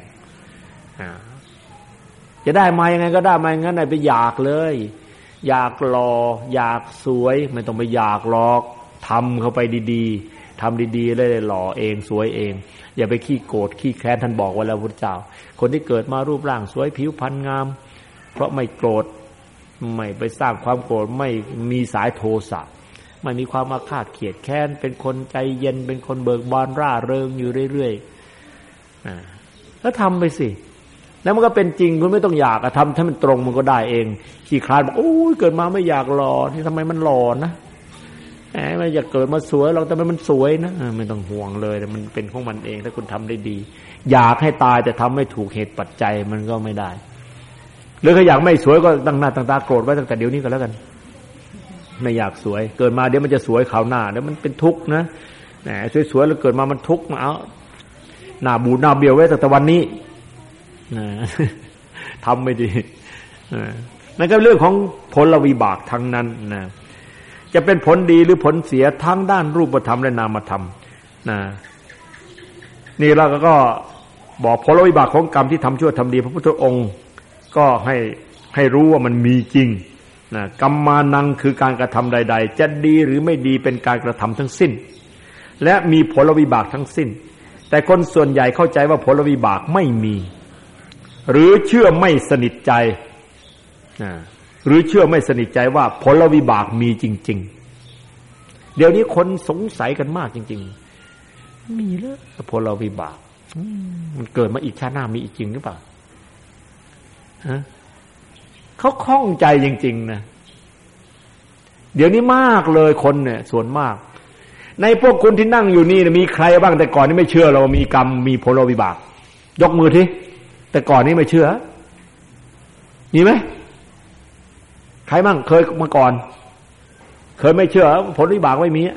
S2: จะได้มายังไงก็ได้มาอย่างนั้นไปอยากเลยอยากหล่ออยากสวยไม่ต้องไปอยากหรอกทำเข้าไปดีๆทำดีๆเลยหล่อเองสวยเองอย่าไปขี้โกรธขี้แค้นท่านบอกไว้แล้วพุทธเจ้าคนที่เกิดมารูปร่างสวยผิวพรรณงามเพราะไม่โกรธไม่ไปสร้างความโกรธไม่มีสายโทสะไม่มีความอาฆาตเขียดแค้นเป็นคนใจเย็นเป็นคนเบิกบานร่าเริงอยู่เรื่อยๆอ่าแล้วทำไปสิแล้วมันก็เป็นจริงคุณไม่ต้องอยากอะทำถ้ามันตรงมันก็ได้เองขี้คลาดบอกโอ้ยเกิดมาไม่อยากหล่อที่ทำไมมันหล่อนะแหมมันอยากเกิดมาสวยเราแต่มันสวยนะไม่ต้องห่วงเลยแต่มันเป็นของมันเองถ้าคุณทำได้ดีอยากให้ตายแต่ทำไม่ถูกเหตุปัจจัยมันก็ไม่ได้หรือถ้าอยากไม่สวยก็ตั้งหน้าตั้งตาโกรธไว้ตั้งแต่เดี๋ยวนี้ก็แล้วกันไม่อยากสวยเกิดมาเดี๋ยวมันจะสวยคราวหน้าเดี๋ยวมันเป็นทุกข์นะแหมสวยๆแล้วเกิดมามันทุกข์มาเอาหน้าบูดหน้าเบี้ยวไว้ตั้งแต่วันนี้นะทำไม่ดีนั่นก็เรื่องของผลวิบากทั้งนั้นนะจะเป็นผลดีหรือผลเสียทั้งด้านรูปธรรมและนามธรรมนะนี่เราก็บอกผลวิบากของกรรมที่ทำชั่วทำดีพระพุทธองค์ก็ให้ให้รู้ว่ามันมีจริงนะกรรมานังคือการกระทำใดๆจะดีหรือไม่ดีเป็นการกระทำทั้งสิ้นและมีผลวิบากทั้งสิ้นแต่คนส่วนใหญ่เข้าใจว่าผลวิบากไม่มีหรือเชื่อไม่สนิทใจหรือเชื่อไม่สนิทใจว่าผลวิบากมีจริงๆเดี๋ยวนี้คนสงสัยกันมากจริงๆมีแล้วผลวิบากมันเกิดมาอีกชาติหน้ามีอีกจริงหรือเปล่าฮะเขาข้องใจจริงๆนะเดี๋ยวนี้มากเลยคนเนี่ยส่วนมากในพวกคุณที่นั่งอยู่นี่มีใครบ้างแต่ก่อนนี่ไม่เชื่อเรามีกรรมมีผลวิบากยกมือทีแต่ก่อนนี้ไม่เชื่อมีไหมใครบ้างเคยมาก่อนเคยไม่เชื่อผลวิบากไม่มี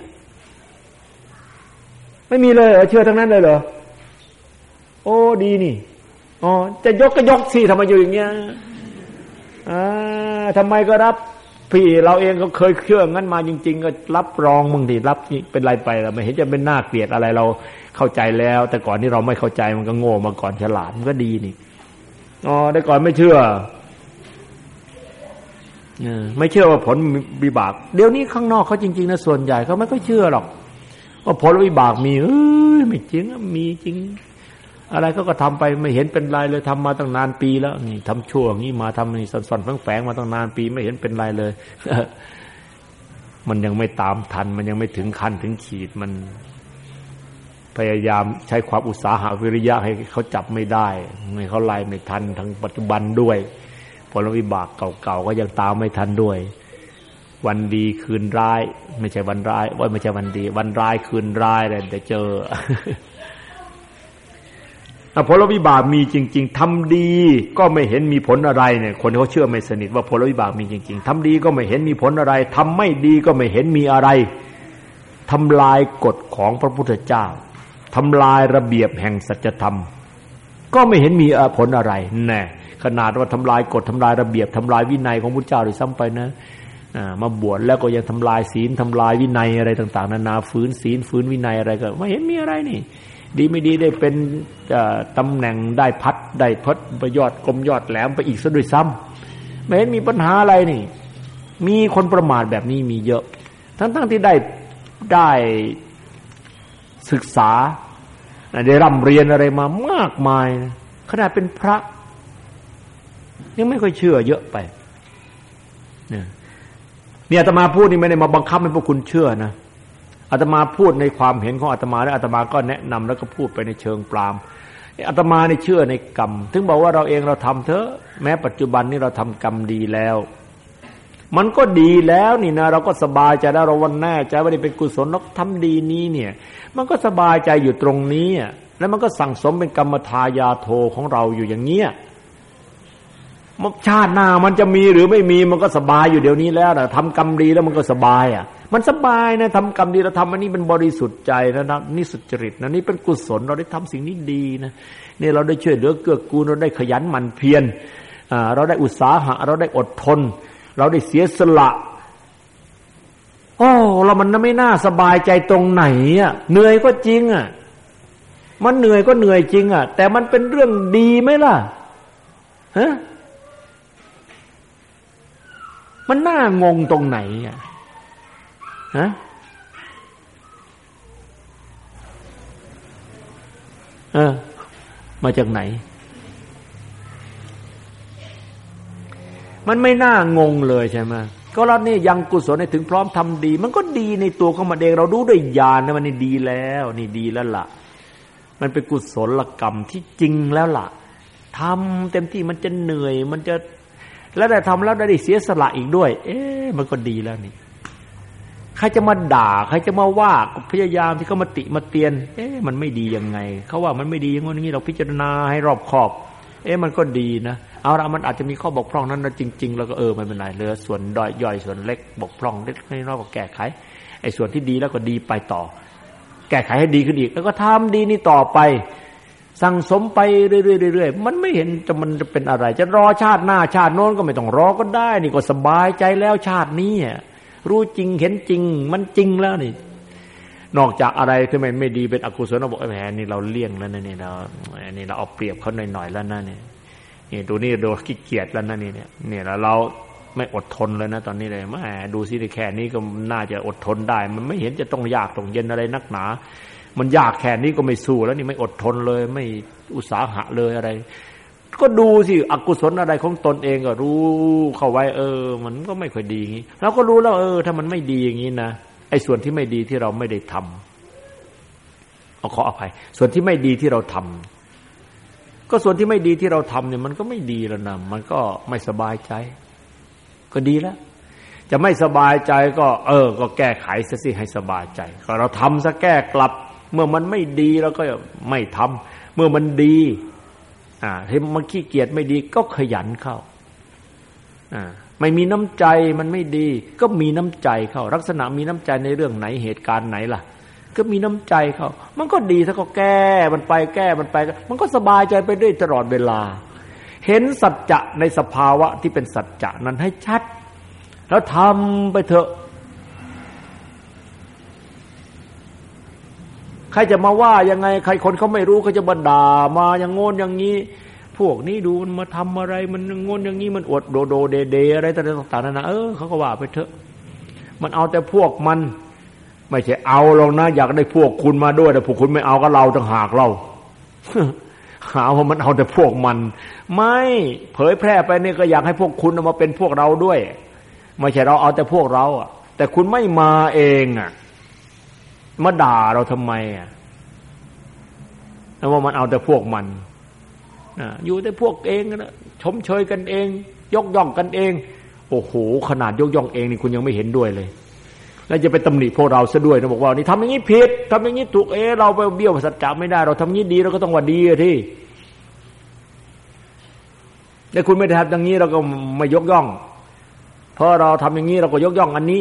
S2: ไม่มีเลยเหรอเชื่อทั้งนั้นเลยเหรอโอ้ดีนี่อ๋อจะยกก็ยกสิทำไมอยู่อย่างเงี้ยอ่าทำไมก็รับพี่เราเองก็เคยเชื่องั้นมาจริงๆก็รับรองมึงดิรับเป็นไรไปแล้วไม่เห็นจะเป็นน่าเกลียดอะไรเราเข้าใจแล้วแต่ก่อนนี้เราไม่เข้าใจมันก็โง่มาก่อนฉลาดมันก็ดีนี่อ๋อแต่ก่อนไม่เชื่อไม่เชื่อว่าผลวิบากเดี๋ยวนี้ข้างนอกเขาจริงๆนะส่วนใหญ่เขาไม่ค่อยเชื่อหรอกว่าผลวิบากมีเอ้ยไม่จริงมีจริงอะไรก็ก็ทำไปไม่เห็นเป็นไรเลยทำมาตั้งนานปีแล้วนี่ทำชั่วงี้มาทำนี่ซ่อนๆแฝงๆมาตั้งนานปีไม่เห็นเป็นไรเลยมันยังไม่ตามทันมันยังไม่ถึงขั้นถึงขีดมันพยายามใช้ความอุตสาหะวิริยะให้เขาจับไม่ได้ให้เขาไล่ไม่ทันทั้งปัจจุบันด้วยผลวิบากเก่าๆก็ยังตามไม่ทันด้วยวันดีคืนร้ายไม่ใช่วันร้ายว่าไม่ใช่วันดีวันร้ายคืนร้ายเลยเดี๋ยวเจอผลวิบากมีจริงๆทำดีก็ไม่เห็นมีผลอะไรเนี่ยคนเขาเชื่อไม่สนิทว่าผลวิบากมีจริงๆทำดีก็ไม่เห็นมีผลอะไรทำไม่ดีก็ไม่เห็นมีอะไรทำลายกฎของพระพุทธเจ้าทำลายระเบียบแห่งสัจธรรมก็ไม่เห็นมีผลอะไรแน่ขนาดว่าทำลายกฎทำลายระเบียบทำลายวินัยของพระพุทธเจ้าด้วยซ้ำไปนะมาบวชแล้วก็ยังทำลายศีลทำลายวินัยอะไรต่างๆนานาฝืนศีลฝืนวินัยอะไรก็ไม่เห็นมีอะไรนี่ดีไม่ดีได้เป็นตำแหน่งได้พัดได้พดประยอดกลมยอดแหลมไปอีกซะด้วยซ้ำไม่เห็นมีปัญหาอะไรนี่มีคนประมาทแบบนี้มีเยอะทั้งๆที่ได้ได้ศึกษาได้ร่ำเรียนอะไรมามากมายขนาดเป็นพระยังไม่ค่อยเชื่อเยอะไปเนี่ยเนี่ยอาตมาพูดนี่ไม่ได้มาบังคับให้พวกคุณเชื่อนะอาตมาพูดในความเห็นของอาตมาและอาตมาก็แนะนำแล้วก็พูดไปในเชิงปรามอาตมานี่เชื่อในกรรมถึงบอกว่าเราเองเราทำเถอะแม้ปัจจุบันนี้เราทำกรรมดีแล้วมันก็ดีแล้วนี่นะเราก็สบายใจแล้วเราวันแน่ใจว่านี่เป็นกุศลเราทำดีนี้เนี่ยมันก็สบายใจอยู่ตรงนี้แล้วมันก็สั่งสมเป็นกรรมทายาโทของเราอยู่อย่างเงี้ยชาติหน้ามันจะมีหรือไม่มีมันก็สบายอยู่เดี๋ยวนี้แล้วนะทำกรรมดีแล้วมันก็สบายอ่ะมันสบายนะทำกรรมดีเราทำอันนี้มันบริสุทธิ์ใจนะนี่สุจริตนะนี่เป็นกุศลเราได้ทำสิ่งนี้ดีนะนี่เราได้ช่วยเหลือเกื้อกูลเราได้ขยันหมั่นเพียรเราได้อุตสาหะเราได้อดทนเราได้เสียสละโอ้เรามันไม่น่าสบายใจตรงไหนอ่ะเหนื่อยก็จริงอ่ะมันเหนื่อยก็เหนื่อยจริงอ่ะแต่มันเป็นเรื่องดีไหมล่ะฮะมันน่างงตรงไหนอ่ะฮะเออมาจากไหนมันไม่น่างงเลยใช่ไหมก็เราเนี่ยยังกุศลให้ถึงพร้อมทำดีมันก็ดีในตัวของมันเองเรารู้ด้วยญาณนะมันนี่ดีแล้วนี่ดีแล้วล่ะมันเป็นกุศลกรรมที่จริงแล้วล่ะทำเต็มที่มันจะเหนื่อยมันจะแล้วได้ทำแล้วได้เสียสละอีกด้วยเอ๊ะมันก็ดีแล้วนี่ใครจะมาด่าใครจะมาว่าพยายามที่เขามาติมาเตียนเอ๊ะมันไม่ดียังไงเขาว่ามันไม่ดีอย่างงี้เราพิจารณาให้รอบคอบเอ๊ะมันก็ดีนะเอาละมันอาจจะมีข้อบกพร่องนั้นนะจริงๆแล้วก็เออไม่เป็นไรเหลือส่วนด้อยย่อยส่วนเล็กบกพร่องเล็กน้อยก็แก้ไขไอ้ส่วนที่ดีแล้วก็ดีไปต่อแก้ไขให้ดีขึ้นอีกแล้วก็ทำดีนี่ต่อไปสั่งสมไปเรื่อยๆๆมันไม่เห็นจะมันจะเป็นอะไรจะรอชาติหน้าชาติโน้นก็ไม่ต้องรอก็ได้นี่ก็สบายใจแล้วชาตินี้รู้จริงเห็นจริงมันจริงแล้วนี่นอกจากอะไรที่ไม่ไม่ดีเป็นอกุศลเราบอกแหมนี่เราเลี่ยงแล้วนะนี่เราอันนี้เราเอาเปรียบเขาหน่อยๆแล้วนะนี่นี่ดูนี่ดูขี้เกียจแล้วนะนี่เนี่ยเนี่ยแล้วเราไม่อดทนเลยนะตอนนี้เลยแหมดูสิแค่นี้ก็น่าจะอดทนได้มันไม่เห็นจะต้องยากต้องเย็นอะไรนักหนามันยากแค่นี้ก็ไม่สู้แล้วนี่ไม่อดทนเลยไม่อุตสาหะเลยอะไรก็ดูสิอกุศลอะไรของตนเองก็รู้เข้าไว้เออมันก็ไม่ค่อยดีอย่างนี้เราก็รู้แล้วเออถ้ามันไม่ดีอย่างนี้นะไอ้ส่วนที่ไม่ดีที่เราไม่ได้ทำเอาขออภัยส่วนที่ไม่ดีที่เราทำก็ส่วนที่ไม่ดีที่เราทำเนี่ยมันก็ไม่ดีแล้วนะมันก็ไม่สบายใจก็ดีแล้วจะไม่สบายใจก็เออก็แก้ไขซะสิให้สบายใจก็เราทำซะแก้กลับเมื่อมันไม่ดีเราก็ไม่ทำเมื่อมันดีอ่าที่มันขี้เกียจไม่ดีก็ขยันเข้าอ่าไม่มีน้ำใจมันไม่ดีก็มีน้ำใจเข้าลักษณะมีน้ำใจในเรื่องไหนเหตุการณ์ไหนล่ะก็มีน้ำใจเข้ามันก็ดีถ้าก็แก้มันไปแก้มันไปมันก็สบายใจไปได้ตลอดเวลาเห็นสัจจะในสภาวะที่เป็นสัจจะนั้นให้ชัดแล้วทำไปเถอะใครจะมาว่ายังไงใครคนเขาไม่รู้เขาจะมาด่ามาอย่างโง่อย่างนี้พวกนี้ดูมันมาทำอะไรมันโง่อย่างนี้มันอวดโดโดเดเดอะไรต่างๆนานาเออเขาก็ว่าไปเถอะมันเอาแต่พวกมันไม่ใช่เอาหรอกนะอยากได้พวกคุณมาด้วยแต่พวกคุณไม่เอาก็เราต่างหากเราหาว่ามันเอาแต่พวกมันไม่เผยแพร่ไปนี่ก็อยากให้พวกคุณมาเป็นพวกเราด้วยไม่ใช่เราเอาแต่พวกเราอ่ะแต่คุณไม่มาเองอ่ะมาด่าเราทำไมอ่ะแล้วว่ามันเอาแต่พวกมันอ่ะอยู่แต่พวกเองนะชมเชยกันเองยกย่องกันเองโอ้โหขนาดยกย่องเองนี่คุณยังไม่เห็นด้วยเลยแล้วจะไปตำหนิพวกเราซะด้วยนะบอกว่านี่ทำอย่างนี้ผิดทำอย่างนี้ถูกเออเราไปเบี้ยวสัจจะไม่ได้เราทำอย่างนี้ดีเราก็ต้องว่าดีอ่ะที่แต่คุณไม่ได้ทำอย่างนี้เราก็ไม่ยกย่องเพราะเราทำอย่างนี้เราก็ยกย่องอันนี้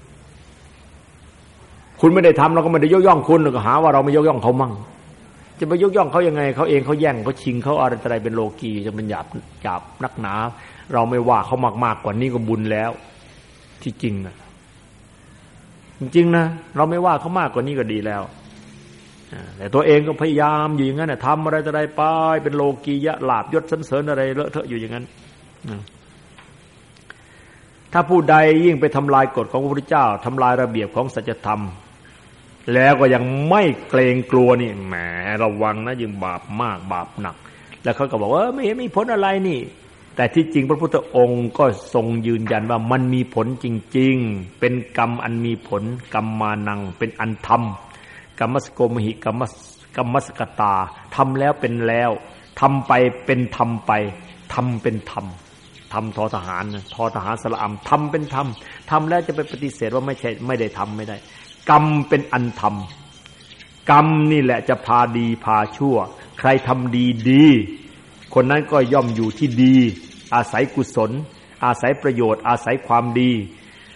S2: คุณไม่ได้ทำเราก็ไม่ได้ยกย่องคุณเราก็หาว่าเราไม่ยกย่องเขามั่งจะไปยกย่องเขายังไงเขาเองเขาแย่งเขาชิงเขาอะไรอะไรเป็นโลกีจะเป็นหยาบหยาบนักหนาเราไม่ว่าเขามากๆกว่านี้ก็บุญแล้วที่จริงนะจริงๆนะเราไม่ว่าเขามากกว่านี้ก็ดีแล้วแต่ตัวเองก็พยายามอยู่อย่างนั้นน่ะทำอะไรอะไรไปเป็นโลกียะลาภยศสรรเสริญอะไรเลอะเทอะอยู่อย่างนั้นถ้าผู้ใดยิ่งไปทำลายกฎของพระพุทธเจ้าทำลายระเบียบของสัจธรรมแล้วก็ยังไม่เกรงกลัวนี่แหมระวังนะยิ่งบาปมากบาปหนักแล้วเขาก็บอกว่าไม่เห็นมีผลอะไรนี่แต่ที่จริงพระพุทธองค์ก็ทรงยืนยันว่ามันมีผลจริงๆเป็นกรรมอันมีผลกรรมมานังเป็นอันธรรมกรรมสโกมหิกรรมกรรมสกตาทำแล้วเป็นแล้วทำไปเป็นทำไปทำเป็นธรรมทำทอทหารทอทหารสระอำทำเป็นธรรมทำแล้วจะไปปฏิเสธว่าไม่ใช่ไม่ได้ทำไม่ได้กรรมเป็นอันธรรมกรรมนี่แหละจะพาดีพาชั่วใครทำดีดีคนนั้นก็ย่อมอยู่ที่ดีอาศัยกุศลอาศัยประโยชน์อาศัยความดี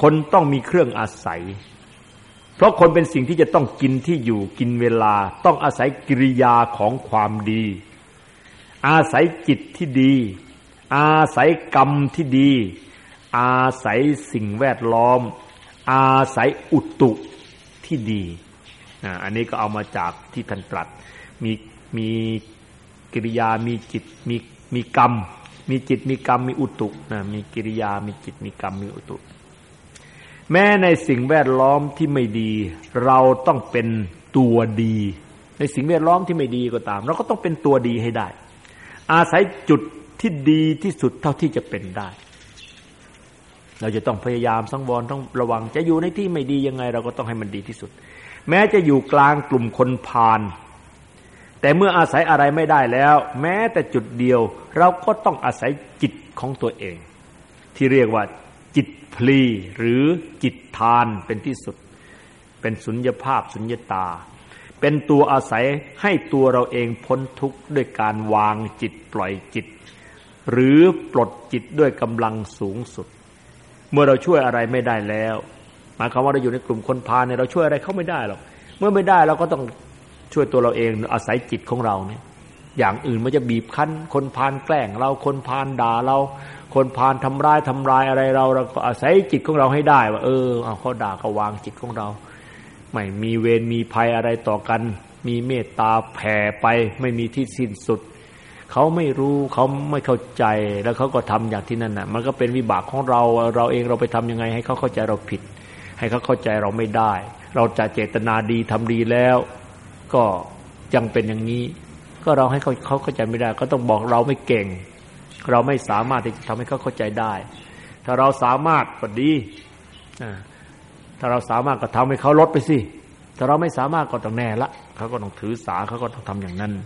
S2: คนต้องมีเครื่องอาศัยเพราะคนเป็นสิ่งที่จะต้องกินที่อยู่กินเวลาต้องอาศัยกิริยาของความดีอาศัยจิตที่ดีอาศัยกรรมที่ดีอาศัยสิ่งแวดล้อมอาศัยอุตุที่ดีอันนี้ก็เอามาจากที่ท่านตรัสมีมีกิริยามีจิตมีมีกรรมมีจิตมีกรรมมีอุตุนะมีกิริยามีจิตมีกรรมมีอุตุแม้ในสิ่งแวดล้อมที่ไม่ดีเราต้องเป็นตัวดีในสิ่งแวดล้อมที่ไม่ดีก็ตามเราก็ต้องเป็นตัวดีให้ได้อาศัยจุดที่ดีที่สุดเท่าที่จะเป็นได้เราจะต้องพยายามสังวรต้องระวังจะอยู่ในที่ไม่ดียังไงเราก็ต้องให้มันดีที่สุดแม้จะอยู่กลางกลุ่มคนพาลแต่เมื่ออาศัยอะไรไม่ได้แล้วแม้แต่จุดเดียวเราก็ต้องอาศัยจิตของตัวเองที่เรียกว่าจิตพลีหรือจิตทานเป็นที่สุดเป็นสุญญภาพสุญญตาเป็นตัวอาศัยให้ตัวเราเองพ้นทุกข์ด้วยการวางจิตปล่อยจิตหรือปลดจิตด้วยกำลังสูงสุดเมื่อเราช่วยอะไรไม่ได้แล้วหมายความว่าเราอยู่ในกลุ่มคนพาลเนี่ยเราช่วยอะไรเขาไม่ได้หรอกเมื่อไม่ได้เราก็ต้องช่วยตัวเราเองอาศัยจิตของเราเนี่ยอย่างอื่นมันจะบีบคั้นคนพาลแกล้งเราคนพาลด่าเราคนพาลทำร้ายทำลายอะไรเราเราก็อาศัยจิตของเราให้ได้ว่าเออเอาเขาด่าก็วางจิตของเราไม่มีเวรมีภัยอะไรต่อกันมีเมตตาแผ่ไปไม่มีที่สิ้นสุดเขาไม่รู้เขาไม่เข้าใจแล้วเขาก็ทำอย่างที่นั่นน่ะมันก็เป็นวิบากของเราเราเองเราไปทำยังไงให้เขาเข้าใจเราผิดให้เขาเข้าใจเราไม่ได้เราจะเจตนาดีทำดีแล้วก็ยังเป็นอย่างนี้ก็เราให้เขาเขาเข้าใจไม่ได้ก็ต้องบอกเราไม่เก่งเราไม่สามารถที่จะทำให้เขาเข้าใจได้ถ้าเราสามารถก็ดีถ้าเราสามารถก็ทำให้เขาลดไปสิถ้าเราไม่สามารถก็ต้องแน่ละเขาก็ต้องถือสาเขาก็ต้องทำอย่างนั้น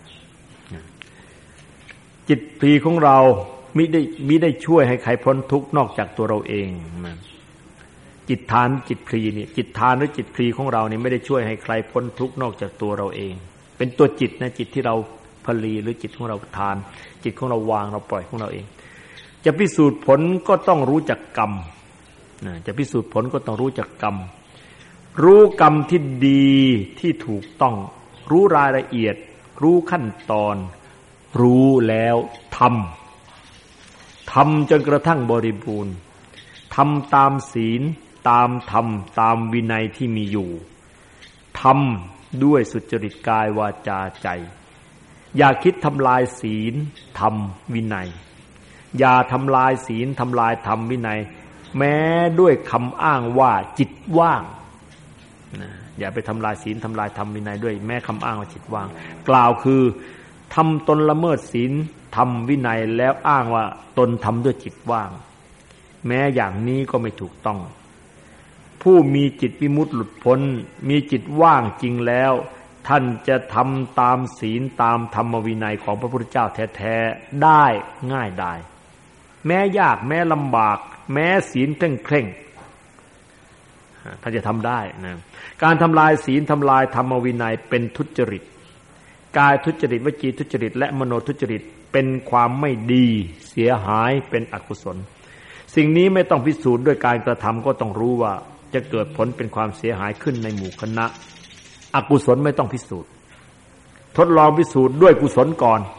S2: จิตพลีของเรามิได้มิได้ช่วยให้ใครพ้นทุกข์นอกจากตัวเราเองนะจิตทานจิตพลีนี่จิตทานหรือจิตพลีของเรานี่ไม่ได้ช่วยให้ใครพ้นทุกข์นอกจากตัวเราเองเป็นตัวจิตนะจิตที่เราพลีหรือจิตของเราทานจิตของเราวางเราปล่อยของเราเองจะพิสูจน์ผลก็ต้องรู้จักกรรมนะจะพิสูจน์ผลก็ต้องรู้จักกรรมรู้กรรมที่ดีที่ถูกต้องรู้รายละเอียดรู้ขั้นตอนรู้แล้วทำทำจนกระทั่งบริบูรณ์ทำตามศีลตามธรรมตามวินัยที่มีอยู่ทำด้วยสุจริตกายวาจาใจอย่าคิดทำลายศีลธรรมวินัยอย่าทำลายศีลทำลายธรรมวินัยแม้ด้วยคำอ้างว่าจิตว่างนะอย่าไปทำลายศีลทำลายธรรมวินัยด้วยแม้คำอ้างว่าจิตว่างกล่าวคือทำตนละเมิดศีลทำวินัยแล้วอ้างว่าตนทำด้วยจิตว่างแม้อย่างนี้ก็ไม่ถูกต้องผู้มีจิตวิมุตติหลุดพ้นมีจิตว่างจริงแล้วท่านจะทำตามศีลตามธรรมวินัยของพระพุทธเจ้าแท้ๆได้ง่ายดายแม้ยากแม้ลำบากแม้ศีลเคร่งเคร่งท่านจะทำได้นะการทำลายศีลทำลายธรรมวินัยเป็นทุจริตกายทุจริตวจีทุจริตและมโนทุจริตเป็นความไม่ดีเสียหายเป็นอกุศลสิ่งนี้ไม่ต้องพิสูจน์ด้วยการกระทำก็ต้องรู้ว่าจะเกิดผลเป็นความเสียหายขึ้นในหมู่คณะอกุศลไม่ต้องพิสูจน์ทดลองพิสูจน์ด้วยกุศลก่อน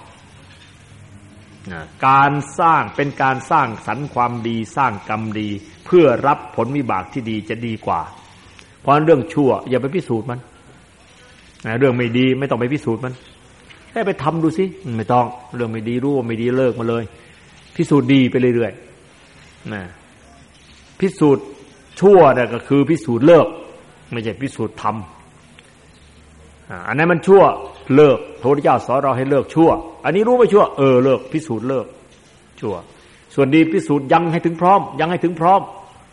S2: การสร้างเป็นการสร้างสรรค์ความดีสร้างกรรมดีเพื่อรับผลวิบากที่ดีจะดีกว่าเพราะเรื่องชั่วอย่าไปพิสูจน์มันเรื่องไม่ดีไม่ต้องไปพิสูจน์มันแค่ไปทำดูสิไม่ต้องเรื่องไม่ดีรู้ว่าไม่ดีเลิกมาเลยพิสูจน์ดีไปเรื่อยๆนะพิสูจน์ชั่วเนี่ยก็คือพิสูจน์เลิกไม่ใช่พิสูจน์ทำอันนั้นมันชั่วเลิกพระพุทธเจ้าสอนเราให้เลิกชั่วอันนี้รู้ไม่ชั่วเออเลิกพิสูจน์เลิกชั่วส่วนดีพิสูจน์ยังให้ถึงพร้อมยังให้ถึงพร้อม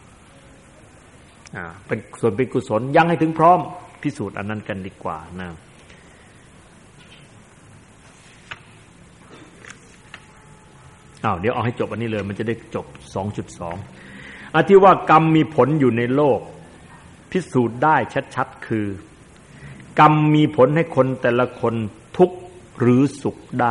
S2: อ่าเป็นส่วนเป็นกุศลยังให้ถึงพร้อมพิสูจน์อันนั้นกันดีกว่านะอ้าวเดี๋ยวเอาให้จบอันนี้เลยมันจะได้จบ สองจุดสอง อธิว่ากรรมมีผลอยู่ในโลกพิสูจน์ได้ชัดๆคือกรรมมีผลให้คนแต่ละคนทุกข์หรือสุขได้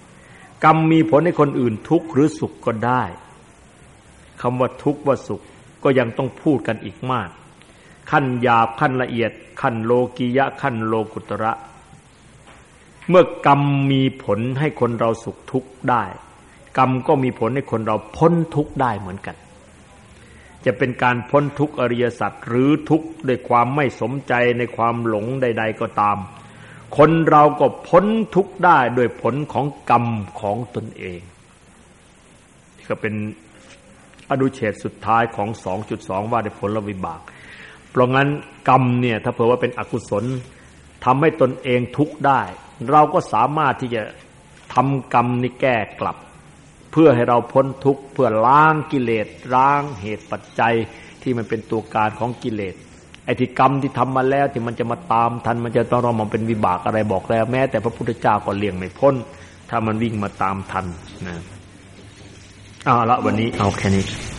S2: กรรมมีผลให้คนอื่นทุกข์หรือสุขก็ได้คำว่าทุกข์ว่าสุขก็ยังต้องพูดกันอีกมากขั้นหยาบขั้นละเอียดขั้นโลกียะขั้นโลกุตระเมื่อกรรมมีผลให้คนเราสุขทุกข์ได้กรรมก็มีผลให้คนเราพ้นทุกข์ได้เหมือนกันจะเป็นการพ้นทุกข์อริยสัจหรือทุกข์ด้วยความไม่สมใจในความหลงใดๆก็ตามคนเราก็พ้นทุกข์ได้โดยผลของกรรมของตนเองก็เป็นอนุเฉตสุดท้ายของ สองจุดสอง ว่าด้วยผลวิบากเพราะงั้นกรรมเนี่ยถ้าเผื่อว่าเป็นอกุศลทำให้ตนเองทุกข์ได้เราก็สามารถที่จะทำกรรมนี้แก้กลับเพื่อให้เราพ้นทุกข์เพื่อล้างกิเลสล้างเหตุปัจจัยที่มันเป็นตัวการของกิเลสไอ้ที่กรรมที่ทำมาแล้วที่มันจะมาตามทันมันจะต้องรอมันเป็นวิบากอะไรบอกแล้วแม้แต่พระพุทธเจ้าก็เลี่ยงไม่พ้นถ้ามันวิ่งมาตามทันนะเอาละวันนี้เอาแค่นี้